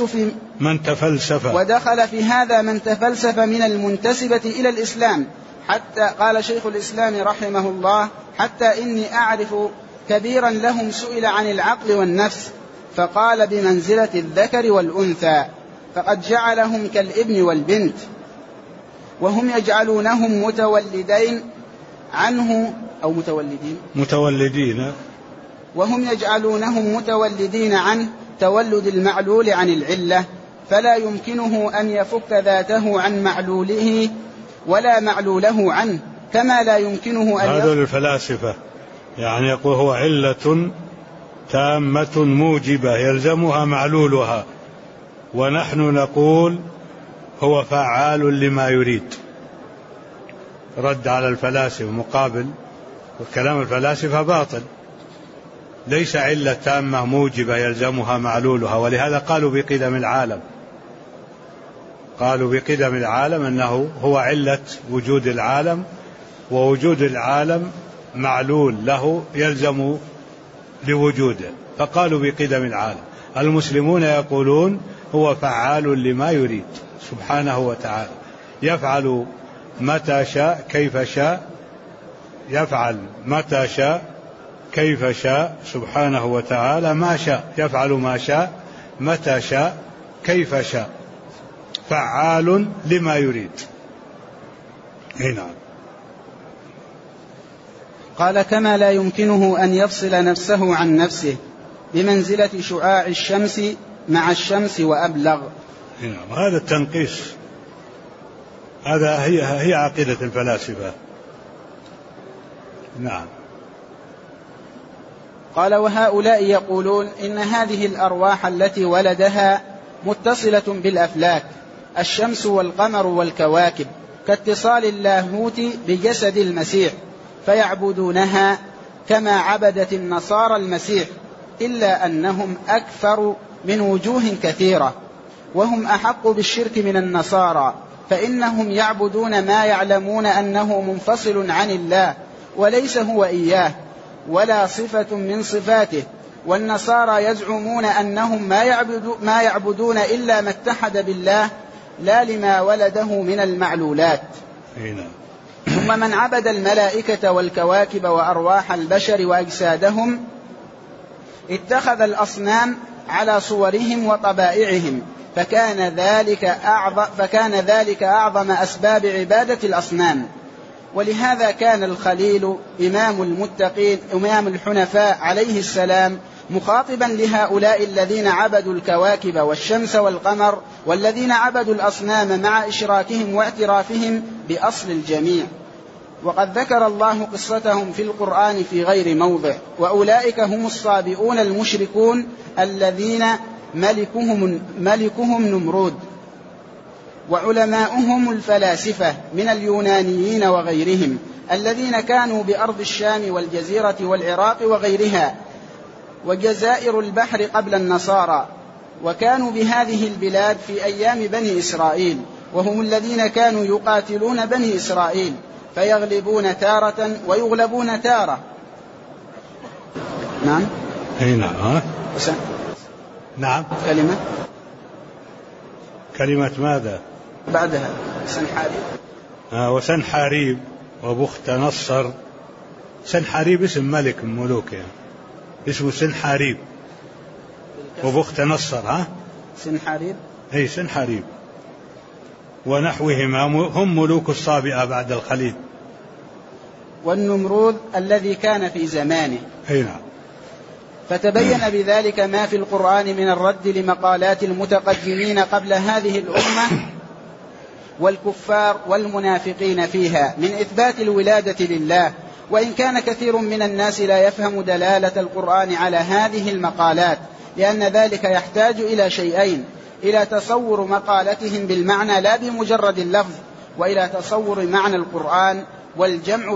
تفلسف من المنتسبة إلى الإسلام، حتى قال شيخ الإسلام رحمه الله حتى إني أعرف كبيرا لهم سئل عن العقل والنفس فقال بمنزلة الذكر والأنثى، فقد جعلهم كالابن والبنت، وهم يجعلونهم متولدين عنه أو متولدين، وهم يجعلونهم متولدين عنه تولد المعلول عن العلة، فلا يمكنه أن يفك ذاته عن معلوله ولا معلوله عنه، كما لا يمكنه أن هذول الفلاسفة يعني يقول هو علة تامة موجبة يلزمها معلولها، ونحن نقول هو فعال لما يريد. رد على الفلاسفة مقابل، وكلام الفلاسفة باطل، ليس علة تامة موجبة يلزمها معلولها. ولهذا قالوا بقدم العالم أنه هو علة وجود العالم، ووجود العالم معلول له يلزم لوجوده، فقالوا بقدم العالم. المسلمون يقولون هو فعال لما يريد سبحانه وتعالى، يفعل متى شاء كيف شاء، يفعل متى شاء كيف شاء سبحانه وتعالى، ما شاء يفعل ما شاء متى شاء كيف شاء، فعال لما يريد. نعم. قال كما لا يمكنه أن يفصل نفسه عن نفسه بمنزلة شعاع الشمس مع الشمس وأبلغ. نعم. هذا التنقيص، هذا هي عقيدة الفلاسفة. نعم. قال وهؤلاء يقولون إن هذه الأرواح التي ولدها متصلة بالأفلاك، الشمس والقمر والكواكب، كاتصال اللاهوت بجسد المسيح، فيعبدونها كما عبدت النصارى المسيح، إلا أنهم أكثر من وجوه كثيرة، وهم أحق بالشرك من النصارى، فإنهم يعبدون ما يعلمون أنه منفصل عن الله وليس هو إياه ولا صفة من صفاته، والنصارى يزعمون أنهم ما يعبدون إلا ما اتحد بالله لا لما ولده من المعلولات. ثم من عبد الملائكة والكواكب وأرواح البشر وأجسادهم اتخذ الأصنام على صورهم وطبائعهم، فكان ذلك أعظم أسباب عبادة الأصنام. ولهذا كان الخليل إمام المتقين إمام الحنفاء عليه السلام مخاطبا لهؤلاء الذين عبدوا الكواكب والشمس والقمر والذين عبدوا الأصنام مع إشراكهم واعترافهم بأصل الجميع. وقد ذكر الله قصتهم في القرآن في غير موضع، وأولئك هم الصابئون المشركون الذين ملكهم نمرود. وعلماؤهم الفلاسفة من اليونانيين وغيرهم الذين كانوا بأرض الشام والجزيرة والعراق وغيرها وجزائر البحر قبل النصارى، وكانوا بهذه البلاد في أيام بني إسرائيل، وهم الذين كانوا يقاتلون بني إسرائيل فيغلبون تارة ويغلبون تارة. نعم. أي نعم. نعم. كلمة ماذا بعدها؟ سنحاريب. وسنحاريب وبخت نصر. سنحاريب اسم ملك من ملوك يعني. اسمه سنحاريب وبخت نصر. سنحاريب. أي سنحاريب ونحوهما هم ملوك الصابئة بعد الخليل. والنمرود الذي كان في زمانه. أي نعم. فتبين بذلك ما في القرآن من الرد لمقالات المتقدمين قبل هذه الأمة والكفار والمنافقين فيها من إثبات الولادة لله، وإن كان كثير من الناس لا يفهم دلالة القرآن على هذه المقالات، لأن ذلك يحتاج إلى شيئين: إلى تصور مقالتهم بالمعنى لا بمجرد اللفظ، وإلى تصور معنى القرآن والجمع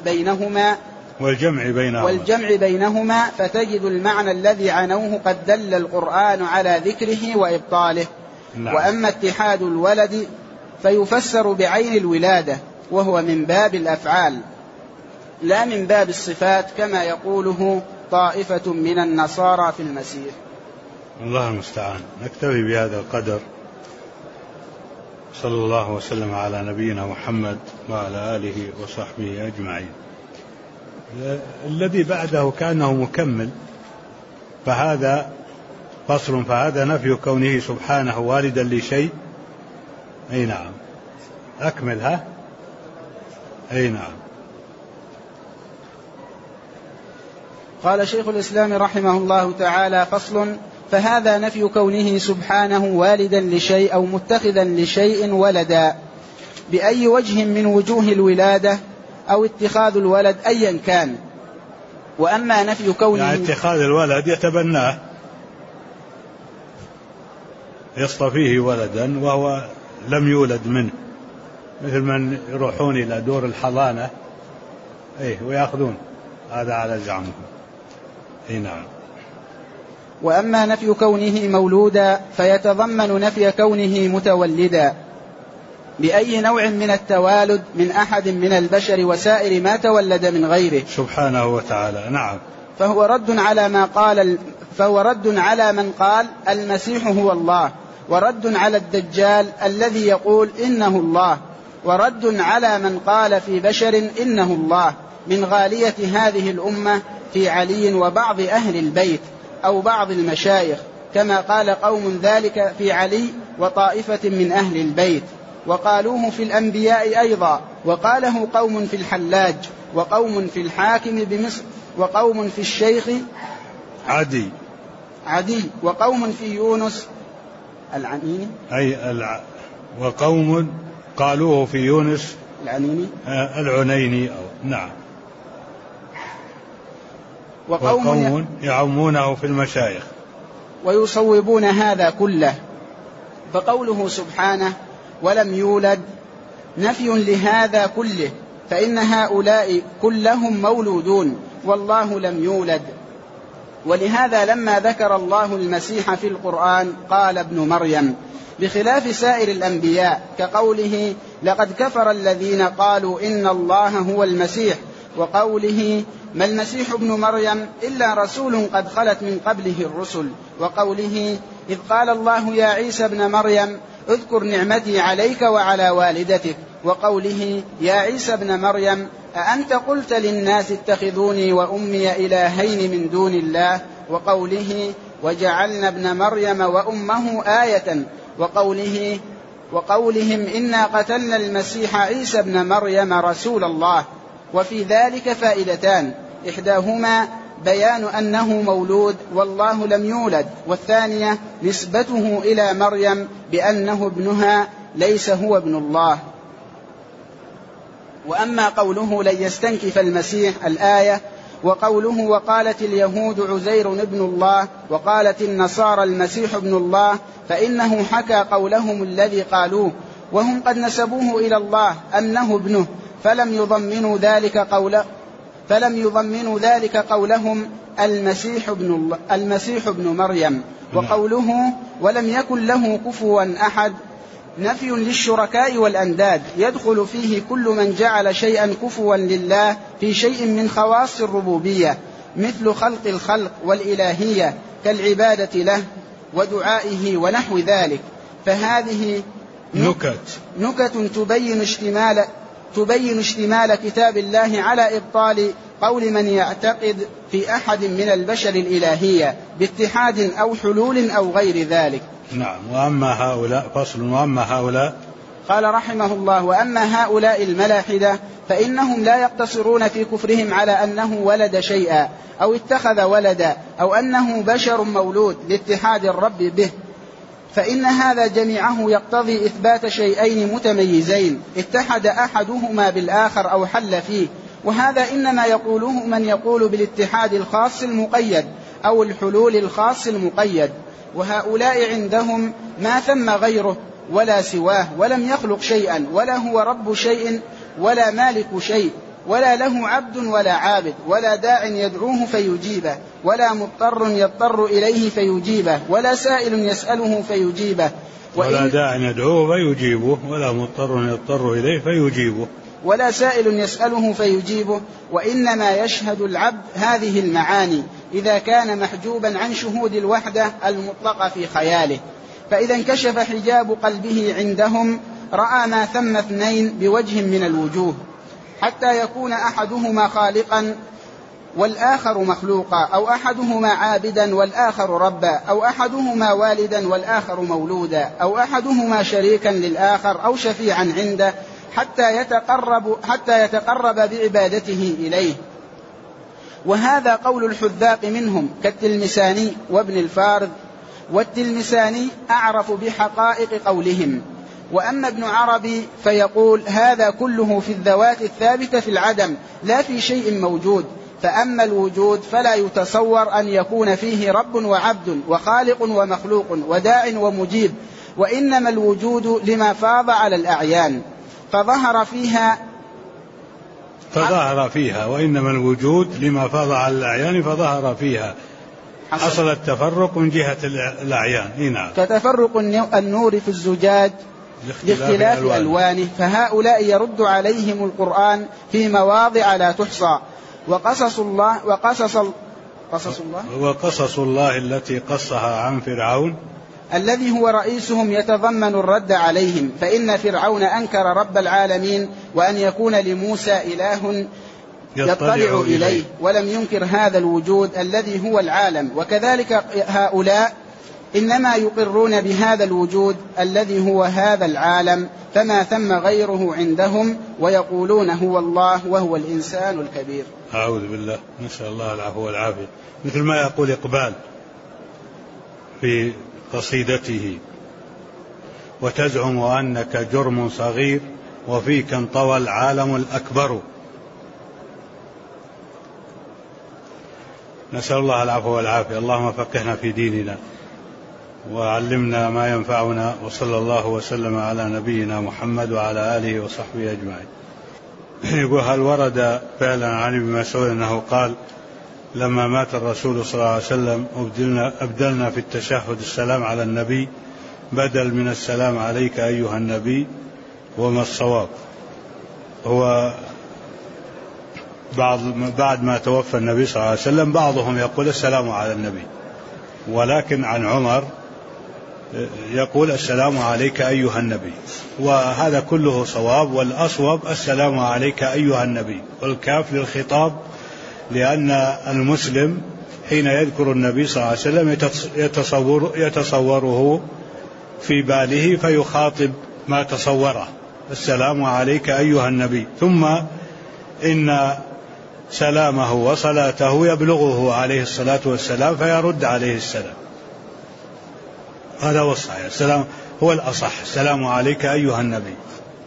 بينهما فتجد المعنى الذي عنوه قد دل القرآن على ذكره وإبطاله. نعم. وأما اتحاد الولد فيفسر بعين الولادة، وهو من باب الأفعال لا من باب الصفات كما يقوله طائفة من النصارى في المسيح. الله المستعان. نكتفي بهذا القدر. صلى الله وسلم على نبينا محمد وعلى آله وصحبه أجمعين. الذي بعده كأنه مكمل، فهذا فصل، فهذا نفي كونه سبحانه والدا لشيء. أي نعم. أكملها. أي نعم. قال شيخ الإسلام رحمه الله تعالى: فصل: فهذا نفي كونه سبحانه والدا لشيء أو متخذا لشيء ولدا بأي وجه من وجوه الولادة أو اتخاذ الولد أيا كان. وأما نفي كونه يعني اتخاذ الولد يتبناه، يصطفيه ولدا وهو لم يولد منه، مثل من يروحون إلى دور الحضانة ويأخذون هذا على زعمهم. أي نعم. وأما نفي كونه مولودا فيتضمن نفي كونه متولدا بأي نوع من التوالد من أحد من البشر وسائر ما تولد من غيره سبحانه وتعالى. نعم. فهو رد على من قال المسيح هو الله، ورد على الدجال الذي يقول إنه الله، ورد على من قال في بشر إنه الله من غالية هذه الأمة في علي وبعض أهل البيت أو بعض المشايخ، كما قال قوم ذلك في علي وطائفة من أهل البيت، وقالوه في الأنبياء أيضا، وقاله قوم في الحلاج، وقوم في الحاكم بمصر، وقوم في الشيخ عدي، وقوم في يونس العنيني، وقوم قالوه في يونس العنيني. نعم. وقوم يعمونه في المشايخ ويصوبون هذا كله. فقوله سبحانه ولم يولد نفي لهذا كله، فإن هؤلاء كلهم مولودون والله لم يولد. ولهذا لما ذكر الله المسيح في القرآن قال ابن مريم، بخلاف سائر الأنبياء كقوله لقد كفر الذين قالوا إن الله هو المسيح، وقوله ما المسيح ابن مريم إلا رسول قد خلت من قبله الرسل، وقوله إذ قال الله يا عيسى ابن مريم اذكر نعمتي عليك وعلى والدتك، وقوله يا عيسى ابن مريم أأنت قلت للناس اتخذوني وأمي إلهين من دون الله، وقوله وجعلنا ابن مريم وأمه آية، وقولهم إنا قتلنا المسيح عيسى ابن مريم رسول الله. وفي ذلك فائدتان: إحداهما بيان أنه مولود والله لم يولد، والثانية نسبته إلى مريم بأنه ابنها ليس هو ابن الله. وأما قوله لن يستنكف المسيح الآية، وقوله وقالت اليهود عزير ابن الله وقالت النصارى المسيح ابن الله، فإنه حكى قولهم الذي قالوه، وهم قد نسبوه إلى الله أنه ابنه، فلم يضمنوا ذلك قولهم المسيح ابن مريم، وقوله ولم يكن له كفوا أحد نفي للشركاء والأنداد، يدخل فيه كل من جعل شيئا كفوا لله في شيء من خواص الربوبية، مثل خلق الخلق والإلهية كالعبادة له ودعائه ونحو ذلك. فهذه نكت تبين اشتمال كتاب الله على إبطال قول من يعتقد في أحد من البشر الإلهية باتحاد أو حلول أو غير ذلك. نعم. وأما هؤلاء فصل. وأما هؤلاء قال رحمه الله: وأما هؤلاء الملاحدة فإنهم لا يقتصرون في كفرهم على أنه ولد شيئا أو اتخذ ولدا أو أنه بشر مولود لاتحاد الرب به، فإن هذا جميعه يقتضي إثبات شيئين متميزين اتحد أحدهما بالآخر أو حل فيه، وهذا إنما يقوله من يقول بالاتحاد الخاص المقيد أو الحلول الخاص المقيد. وهؤلاء عندهم ما ثم غيره ولا سواه، ولم يخلق شيئا، ولا هو رب شيء ولا مالك شيء، ولا له عبد ولا عابد، ولا داع يدعوه فيجيبه، ولا مضطر يضطر إليه فيجيبه، ولا سائل يسأله فيجيبه، ولا داع يدعوه فيجيبه، ولا مضطر يضطر إليه فيجيبه، ولا سائل يسأله فيجيبه. وإنما يشهد العبد هذه المعاني إذا كان محجوبا عن شهود الوحدة المطلقة في خياله، فإذا انكشف حجاب قلبه عندهم رأى ما ثم اثنين بوجه من الوجوه، حتى يكون أحدهما خالقا والآخر مخلوقا، أو أحدهما عابدا والآخر ربا، أو أحدهما والدا والآخر مولودا، أو أحدهما شريكا للآخر أو شفيعا عنده، حتى يتقرب بعبادته إليه. وهذا قول الحذاق منهم كالتلمساني وابن الفارض، والتلمساني أعرف بحقائق قولهم. وأما ابن عربي فيقول هذا كله في الذوات الثابتة في العدم لا في شيء موجود، فأما الوجود فلا يتصور أن يكون فيه رب وعبد وخالق ومخلوق وداع ومجيب، وإنما الوجود لما فاض على الأعيان فظهر فيها وإنما الوجود لما فاض على الأعيان فظهر فيها، حصل التفرق من جهة الأعيان. نعم. كتفرق النور في الزجاج لاختلاف ألوانه. فهؤلاء يرد عليهم القرآن في مواضع لا تحصى، وقصص الله التي قصها عن فرعون الذي هو رئيسهم يتضمن الرد عليهم، فإن فرعون أنكر رب العالمين وأن يكون لموسى إله يطلع إليه، ولم ينكر هذا الوجود الذي هو العالم. وكذلك هؤلاء إنما يقرون بهذا الوجود الذي هو هذا العالم، فما ثم غيره عندهم، ويقولون هو الله وهو الإنسان الكبير. أعوذ بالله، نسأل الله العفو والعافية. مثل ما يقول إقبال في قصيدته: وتزعم أنك جرم صغير وفيك انطوى العالم الأكبر. نسأل الله العفو والعافية. اللهم فقهنا في ديننا وعلمنا ما ينفعنا، وصلى الله وسلم على نبينا محمد وعلى آله وصحبه أجمعين. يقول: هل ورد فعلا عن ابن مسعود أنه قال لما مات الرسول صلى الله عليه وسلم أبدلنا في التشهد السلام على النبي بدل من السلام عليك أيها النبي؟ وما الصواب؟ هو بعد ما توفى النبي صلى الله عليه وسلم بعضهم يقول السلام على النبي، ولكن عن عمر يقول السلام عليك أيها النبي، وهذا كله صواب، والأصوب السلام عليك أيها النبي، والكاف للخطاب، لأن المسلم حين يذكر النبي صلى الله عليه وسلم يتصوره في باله فيخاطب ما تصوره. السلام عليك أيها النبي، ثم إن سلامه وصلاته يبلغه عليه الصلاة والسلام فيرد عليه السلام. هذا هو الصحيح، السلام هو الأصح، السلام عليك أيها النبي.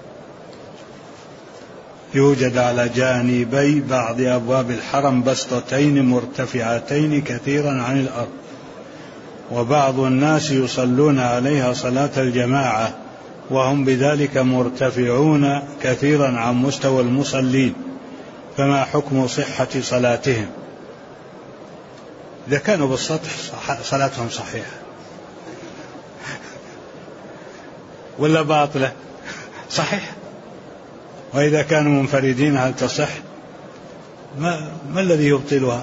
يوجد على جانبي بعض أبواب الحرم بسطتين مرتفعتين كثيرا عن الأرض، وبعض الناس يصلون عليها صلاة الجماعة وهم بذلك مرتفعون كثيرا عن مستوى المصلين، فما حكم صحة صلاتهم؟ إذا كانوا بالسطح صلاتهم صحيحة، ولا باطلة؟ صحيح. وإذا كانوا منفردين هل تصح؟ ما الذي يبطلها؟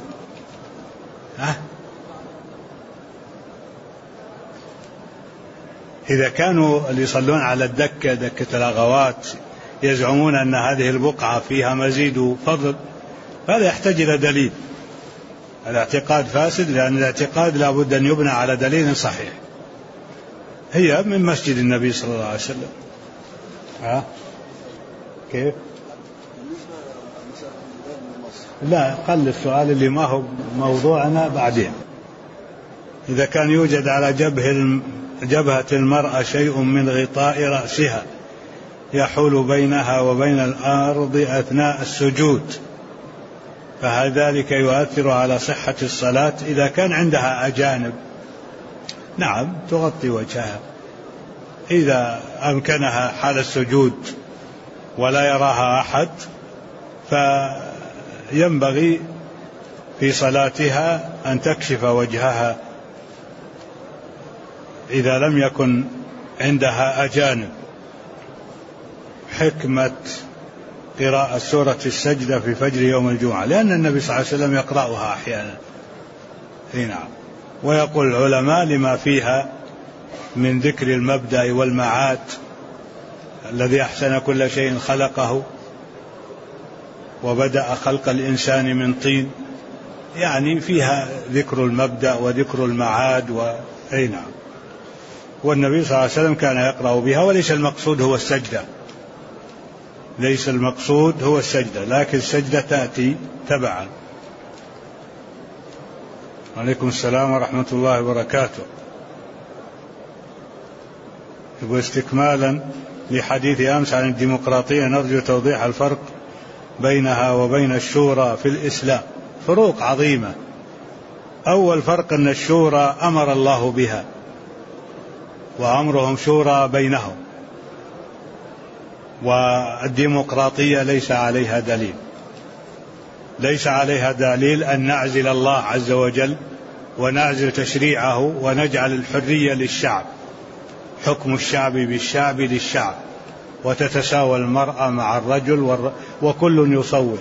إذا كانوا اللي يصلون على الدكة، دكة الأغوات، يزعمون أن هذه البقعة فيها مزيد فضل، فهذا يحتاج إلى دليل. الاعتقاد فاسد، لأن الاعتقاد لا بد أن يبنى على دليل صحيح. هي من مسجد النبي صلى الله عليه وسلم. كيف؟ لا، قل السؤال اللي ما هو موضوعنا بعدين. إذا كان يوجد على جبهة المرأة شيء من غطاء رأسها يحول بينها وبين الأرض أثناء السجود، فهل ذلك يؤثر على صحة الصلاة؟ إذا كان عندها أجانب نعم تغطي وجهها، إذا أمكنها حال السجود ولا يراها أحد فينبغي في صلاتها أن تكشف وجهها إذا لم يكن عندها أجانب. حكمة قراءة سورة السجدة في فجر يوم الجمعة، لأن النبي صلى الله عليه وسلم يقرأها أحيانا. نعم. ويقول العلماء لما فيها من ذكر المبدأ والمعاد، الذي أحسن كل شيء خلقه وبدأ خلق الإنسان من طين، يعني فيها ذكر المبدأ وذكر المعاد نعم. والنبي صلى الله عليه وسلم كان يقرأ بها، وليس المقصود هو السجدة، ليس المقصود هو السجدة، لكن السجدة تأتي تبعا. عليكم السلام ورحمة الله وبركاته. واستكمالا لحديث أمس عن الديمقراطية، نرجو توضيح الفرق بينها وبين الشورى في الإسلام. فروق عظيمة. أول فرق أن الشورى أمر الله بها، وأمرهم شورى بينهم، والديمقراطية ليس عليها دليل، ليس عليها دليل أن نعزل الله عز وجل ونعزل تشريعه ونجعل الحرية للشعب، حكم الشعب بالشعب للشعب، وتتساوى المرأة مع الرجل وكل يصوت.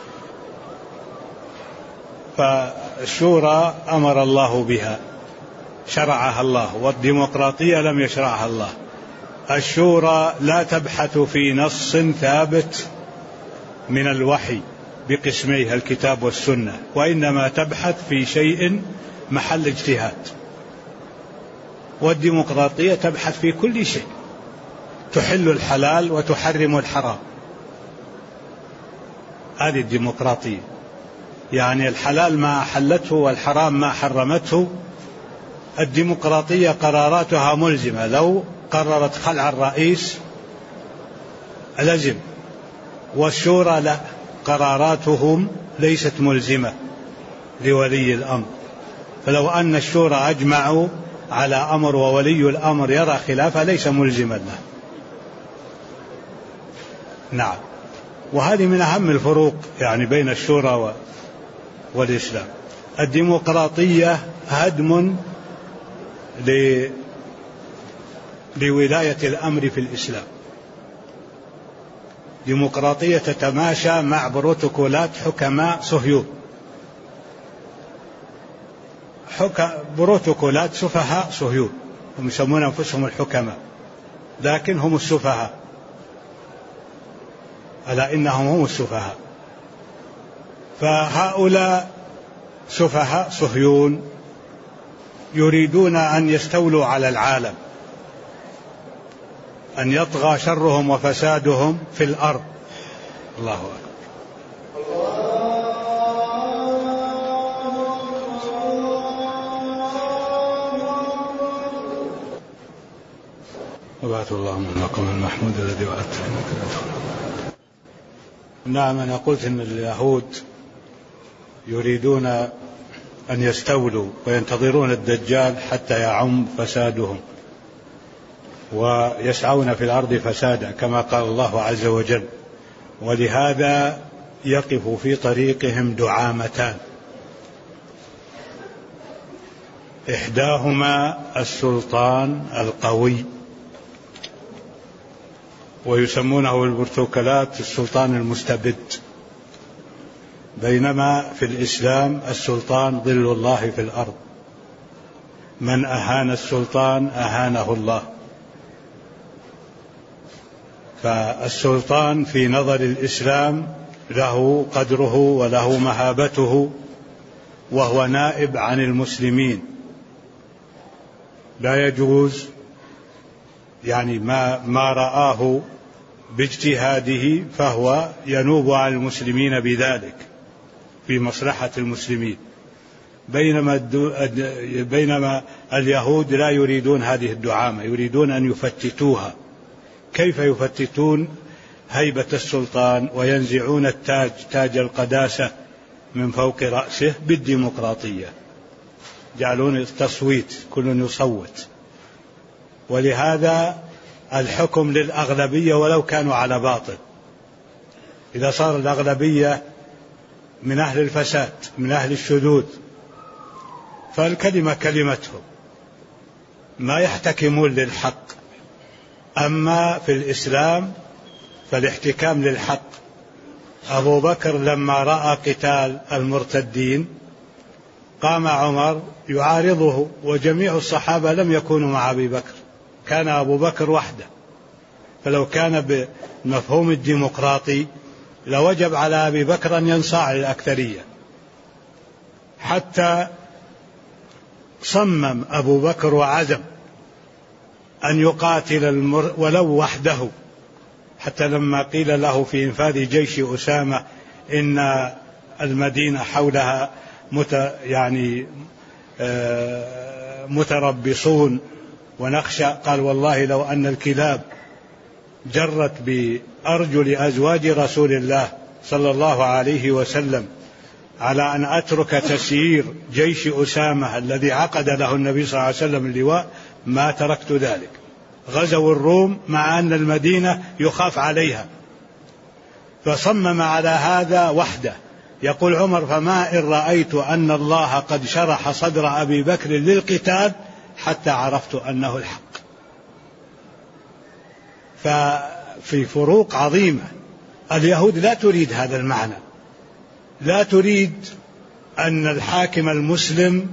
فالشورى أمر الله بها، شرعها الله، والديمقراطية لم يشرعها الله. الشورى لا تبحث في نص ثابت من الوحي بقسميها الكتاب والسنة، وإنما تبحث في شيء محل اجتهاد. والديمقراطية تبحث في كل شيء، تحل الحلال وتحرم الحرام. هذه الديمقراطية، يعني الحلال ما أحلته والحرام ما حرمته. الديمقراطية قراراتها ملزمة، لو قررت خلع الرئيس لزم، والشورى لا، قراراتهم ليست ملزمة لولي الأمر. فلو أن الشورى أجمعوا على أمر وولي الأمر يرى خلافه ليس ملزما له. نعم. وهذه من أهم الفروق يعني بين الشورى والإسلام. الديمقراطية هدم لولاية الأمر في الإسلام. ديمقراطية تتماشى مع بروتوكولات حكماء صهيون، بروتوكولات سفهاء صهيون، هم يسمون أنفسهم الحكماء لكن هم السفهاء، ألا إنهم هم السفهاء. فهؤلاء سفهاء صهيون يريدون أن يستولوا على العالم، أن يطغى شرهم وفسادهم في الأرض. الله أكبر. وبعث الله منكم المحمود الذي وعدته. نعم، أنا قلت إن اليهود يريدون أن يستولوا وينتظرون الدجال حتى يعم فسادهم. ويسعون في الأرض فسادا كما قال الله عز وجل. ولهذا يقف في طريقهم دعامتان، إحداهما السلطان القوي، ويسمونه البرتقالات السلطان المستبد، بينما في الإسلام السلطان ظل الله في الأرض، من أهان السلطان أهانه الله. فالسلطان في نظر الإسلام له قدره وله مهابته، وهو نائب عن المسلمين، لا يجوز يعني ما رآه باجتهاده فهو ينوب عن المسلمين بذلك في مصلحة المسلمين، بينما اليهود لا يريدون هذه الدعامة، يريدون أن يفتتوها. كيف يفتتون هيبة السلطان وينزعون تاج القداسة من فوق رأسه؟ بالديمقراطية، جعلون التصويت، كل يصوت. ولهذا الحكم للأغلبية ولو كانوا على باطل. إذا صار الأغلبية من أهل الفساد من أهل الشذوذ فالكلمة كلمتهم، ما يحتكمون للحق. أما في الإسلام فالاحتكام للحق. أبو بكر لما رأى قتال المرتدين قام عمر يعارضه، وجميع الصحابة لم يكونوا مع أبي بكر، كان أبو بكر وحده. فلو كان بمفهوم الديمقراطي لوجب على أبي بكر أن ينصاع للأكثرية، حتى صمم أبو بكر وعزم أن يقاتل ولو وحده، حتى لما قيل له في إنفاذ جيش أسامة إن المدينة حولها متربصون ونخشى، قال والله لو أن الكلاب جرت بأرجل أزواج رسول الله صلى الله عليه وسلم على أن أترك تسيير جيش أسامة الذي عقد له النبي صلى الله عليه وسلم اللواء ما تركت ذلك. غزوا الروم مع أن المدينة يخاف عليها، فصمم على هذا وحده. يقول عمر فما إن رأيت أن الله قد شرح صدر أبي بكر للقتال حتى عرفت أنه الحق. ففي فروق عظيمة. اليهود لا تريد هذا المعنى، لا تريد أن الحاكم المسلم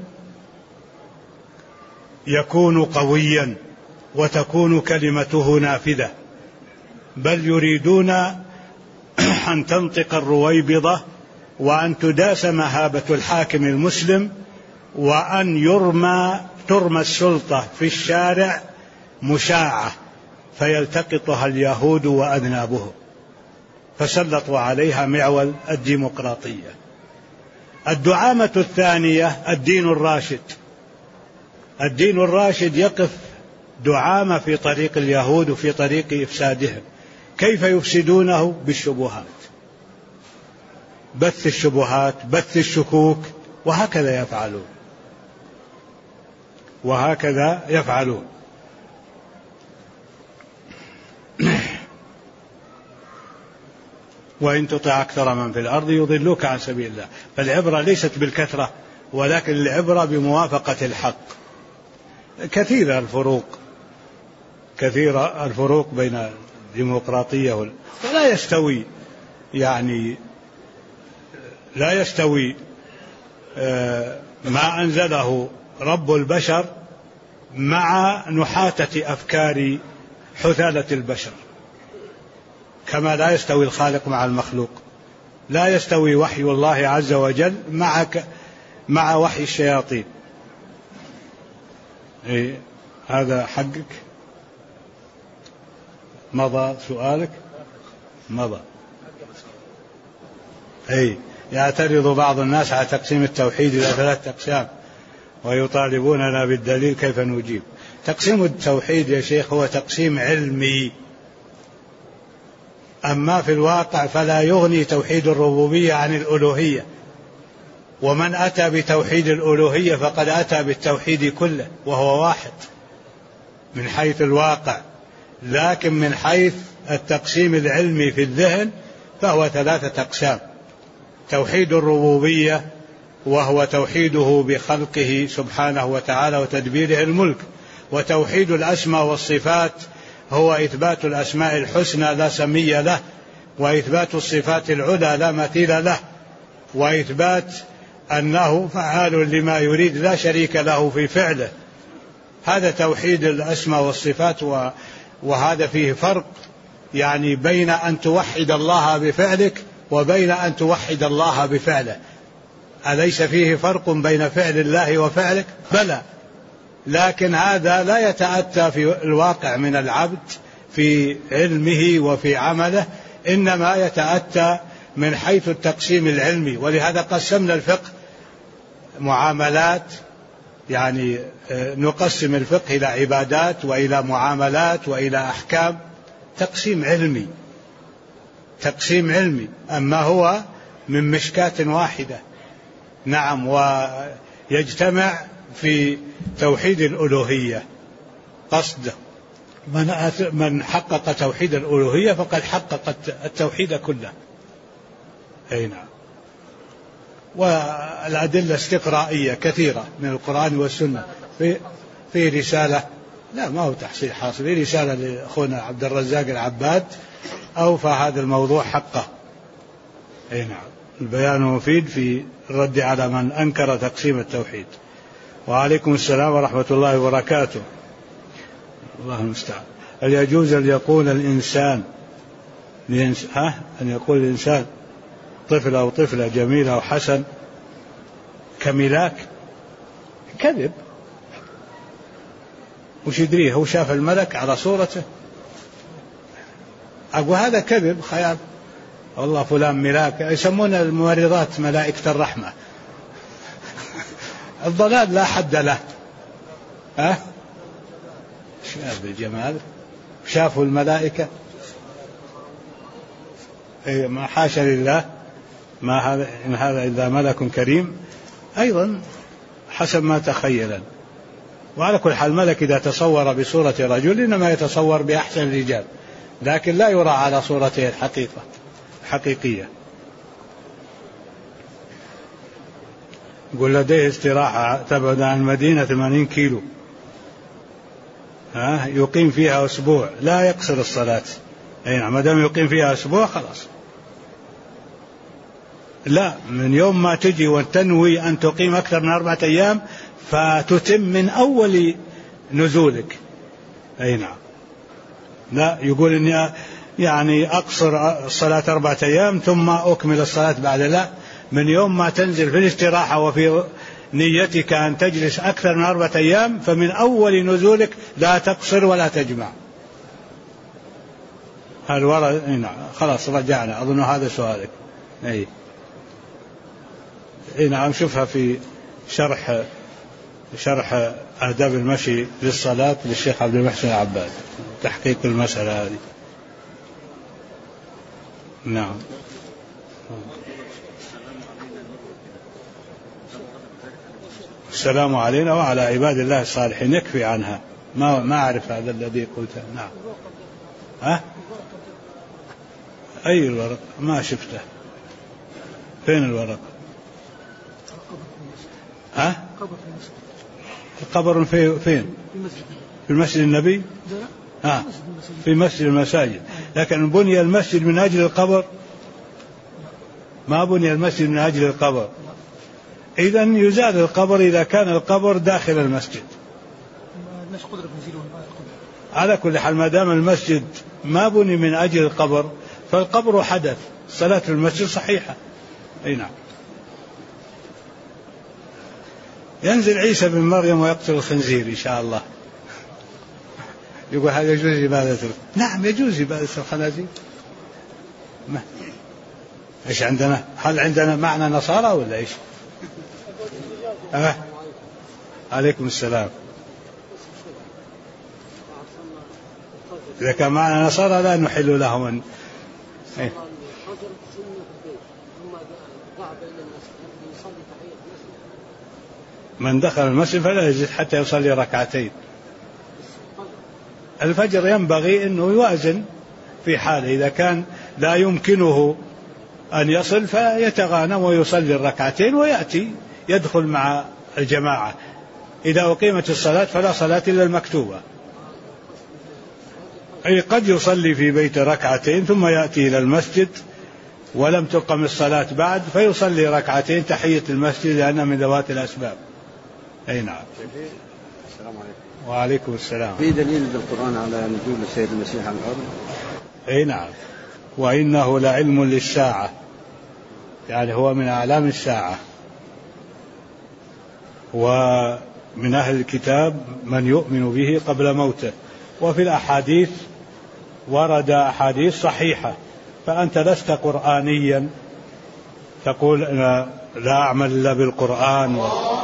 يكون قويا وتكون كلمته نافذة، بل يريدون أن تنطق الرويبضة وأن تداس مهابة الحاكم المسلم، وأن ترمى السلطة في الشارع مشاعة فيلتقطها اليهود وأذنابهم، فسلطوا عليها معول الديمقراطية. الدعامة الثانية الدين الراشد. الدين الراشد يقف دعامة في طريق اليهود وفي طريق إفسادهم. كيف يفسدونه؟ بالشبهات، بث الشبهات، بث الشكوك، وهكذا يفعلون. وإن تطع أكثر من في الأرض يضلوك عن سبيل الله. فالعبرة ليست بالكثرة، ولكن العبرة بموافقة الحق. كثيرة الفروق بين الديمقراطية ولا يستوي، لا يستوي ما أنزله رب البشر مع نحاتة أفكار حثالة البشر، كما لا يستوي الخالق مع المخلوق. لا يستوي وحي الله عز وجل مع وحي الشياطين. هذا حقك. مضى سؤالك، مضى. يعترض بعض الناس على تقسيم التوحيد إلى 3 أقسام ويطالبوننا بالدليل كيف نجيب. تقسيم التوحيد يا شيخ هو تقسيم علمي، أما في الواقع فلا يغني توحيد الربوبية عن الألوهية، ومن أتى بتوحيد الألوهية فقد أتى بالتوحيد كله وهو واحد. من حيث الواقع، لكن من حيث التقسيم العلمي في الذهن فهو 3 أقسام: توحيد الربوبية وهو توحيده بخلقه سبحانه وتعالى وتدبيره الملك، وتوحيد الأسماء والصفات هو إثبات الأسماء الحسنى لا سمي له، وإثبات الصفات العلى لا مثيل له، وإثبات أنه فعال لما يريد لا شريك له في فعله. هذا توحيد الأسماء والصفات، وهذا فيه فرق يعني بين أن توحد الله بفعلك وبين أن توحد الله بفعله. أليس فيه فرق بين فعل الله وفعلك؟ بلى، لكن هذا لا يتأتى في الواقع من العبد في علمه وفي عمله، إنما يتأتى من حيث التقسيم العلمي. ولهذا قسمنا الفقه معاملات، يعني نقسم الفقه إلى عبادات وإلى معاملات وإلى أحكام، تقسيم علمي، تقسيم علمي. أما هو من مشكاة واحدة. نعم، ويجتمع في توحيد الألوهية. قصده من حقق توحيد الألوهية فقد حقق التوحيد كله. أي نعم. والأدلة استقرائية كثيرة من القرآن والسنة. في رسالة، لا ما هو تحصيل حاصل، في رسالة لأخونا عبد الرزاق العباد أوفى هذا الموضوع حقه. أي نعم. البيان مفيد في الرد على من أنكر تقسيم التوحيد. وعليكم السلام ورحمة الله وبركاته. الله المستعان. هل يجوز أن يقول الإنسان أن يقول الإنسان طفل أو طفلة جميل أو حسن كملاك؟ كذب. وش يدريه؟ هو شاف الملك على صورته؟ أقول هذا كذب، خيال. والله فلان ملاك، يسمون الممرضات ملائكة الرحمة. الضلال لا حد له. شاف الجمال، شافوا الملائكة. ما حاشا لله، ما هذا إن هذا إلا ملك كريم. أيضا حسب ما تخيلا. وعلى كل حال الملك إذا تصور بصورة رجل إنما يتصور بأحسن الرجال، لكن لا يرى على صورته الحقيقية. يقول لديه استراحة تبعد عن المدينة 80 كيلو، يقيم فيها أسبوع، لا يقصر الصلاة. أي نعم، ما دام يقيم فيها أسبوع خلاص. لا، من يوم ما تجي وتنوي أن تقيم أكثر من 4 أيام فتتم من أول نزولك. أي نعم. لا يقول إني يعني أقصر الصلاة 4 أيام ثم أكمل الصلاة بعد. لا، من يوم ما تنزل في الاستراحة وفي نيتك أن تجلس أكثر من 4 أيام فمن أول نزولك لا تقصر ولا تجمع. نعم. خلاص رجعنا، أظن هذا سؤالك. أي نعم. شوفها في شرح آداب المشي للصلاة للشيخ عبد المحسن العباد، تحقيق المسألة هذه. نعم. السلام علينا وعلى عباد الله الصالحين، يكفي عنها. ما أعرف هذا الذي قلته. نعم. أي الورق؟ ما شفته. فين الورق؟ القبر فين؟ في المسجد النبي. في مسجد المساجد، لكن بني المسجد من أجل القبر؟ ما بني المسجد من أجل القبر. إذن يزال القبر إذا كان القبر داخل المسجد. على كل حال ما دام المسجد ما بني من أجل القبر فالقبر حدث، صلاة في المسجد صحيحة. أي نعم. ينزل عيسى بن مريم ويقتل الخنزير إن شاء الله. يقول هذا يجوز عبادته؟ نعم يجوز عبادة الخنازير. إيش عندنا؟ هل عندنا معنى نصارى ولا إيش؟ عليكم السلام. إذا كان معنى نصارى لا نحل لهم. من دخل المسجد فلا يجلس حتى يصلي ركعتين. الفجر ينبغي أنه يوازن في حاله، إذا كان لا يمكنه أن يصل فيتغانم ويصلي الركعتين ويأتي يدخل مع الجماعة. إذا أقيمت الصلاة فلا صلاة إلا المكتوبة، أي قد يصلي في بيت ركعتين ثم يأتي إلى المسجد ولم تقم الصلاة بعد فيصلي ركعتين تحية المسجد لأنها من ذوات الأسباب. أي نعم. السلام عليكم. وعليكم السلام. في دليل بالقرآن على نزول السيد المسيح على الأرض؟ أي نعم. وإنه لعلم للساعة، يعني هو من أعلام الساعة. ومن أهل الكتاب من يؤمن به قبل موته. وفي الأحاديث ورد أحاديث صحيحة، فأنت لست قرآنيا تقول أنا لا أعمل إلا بالقرآن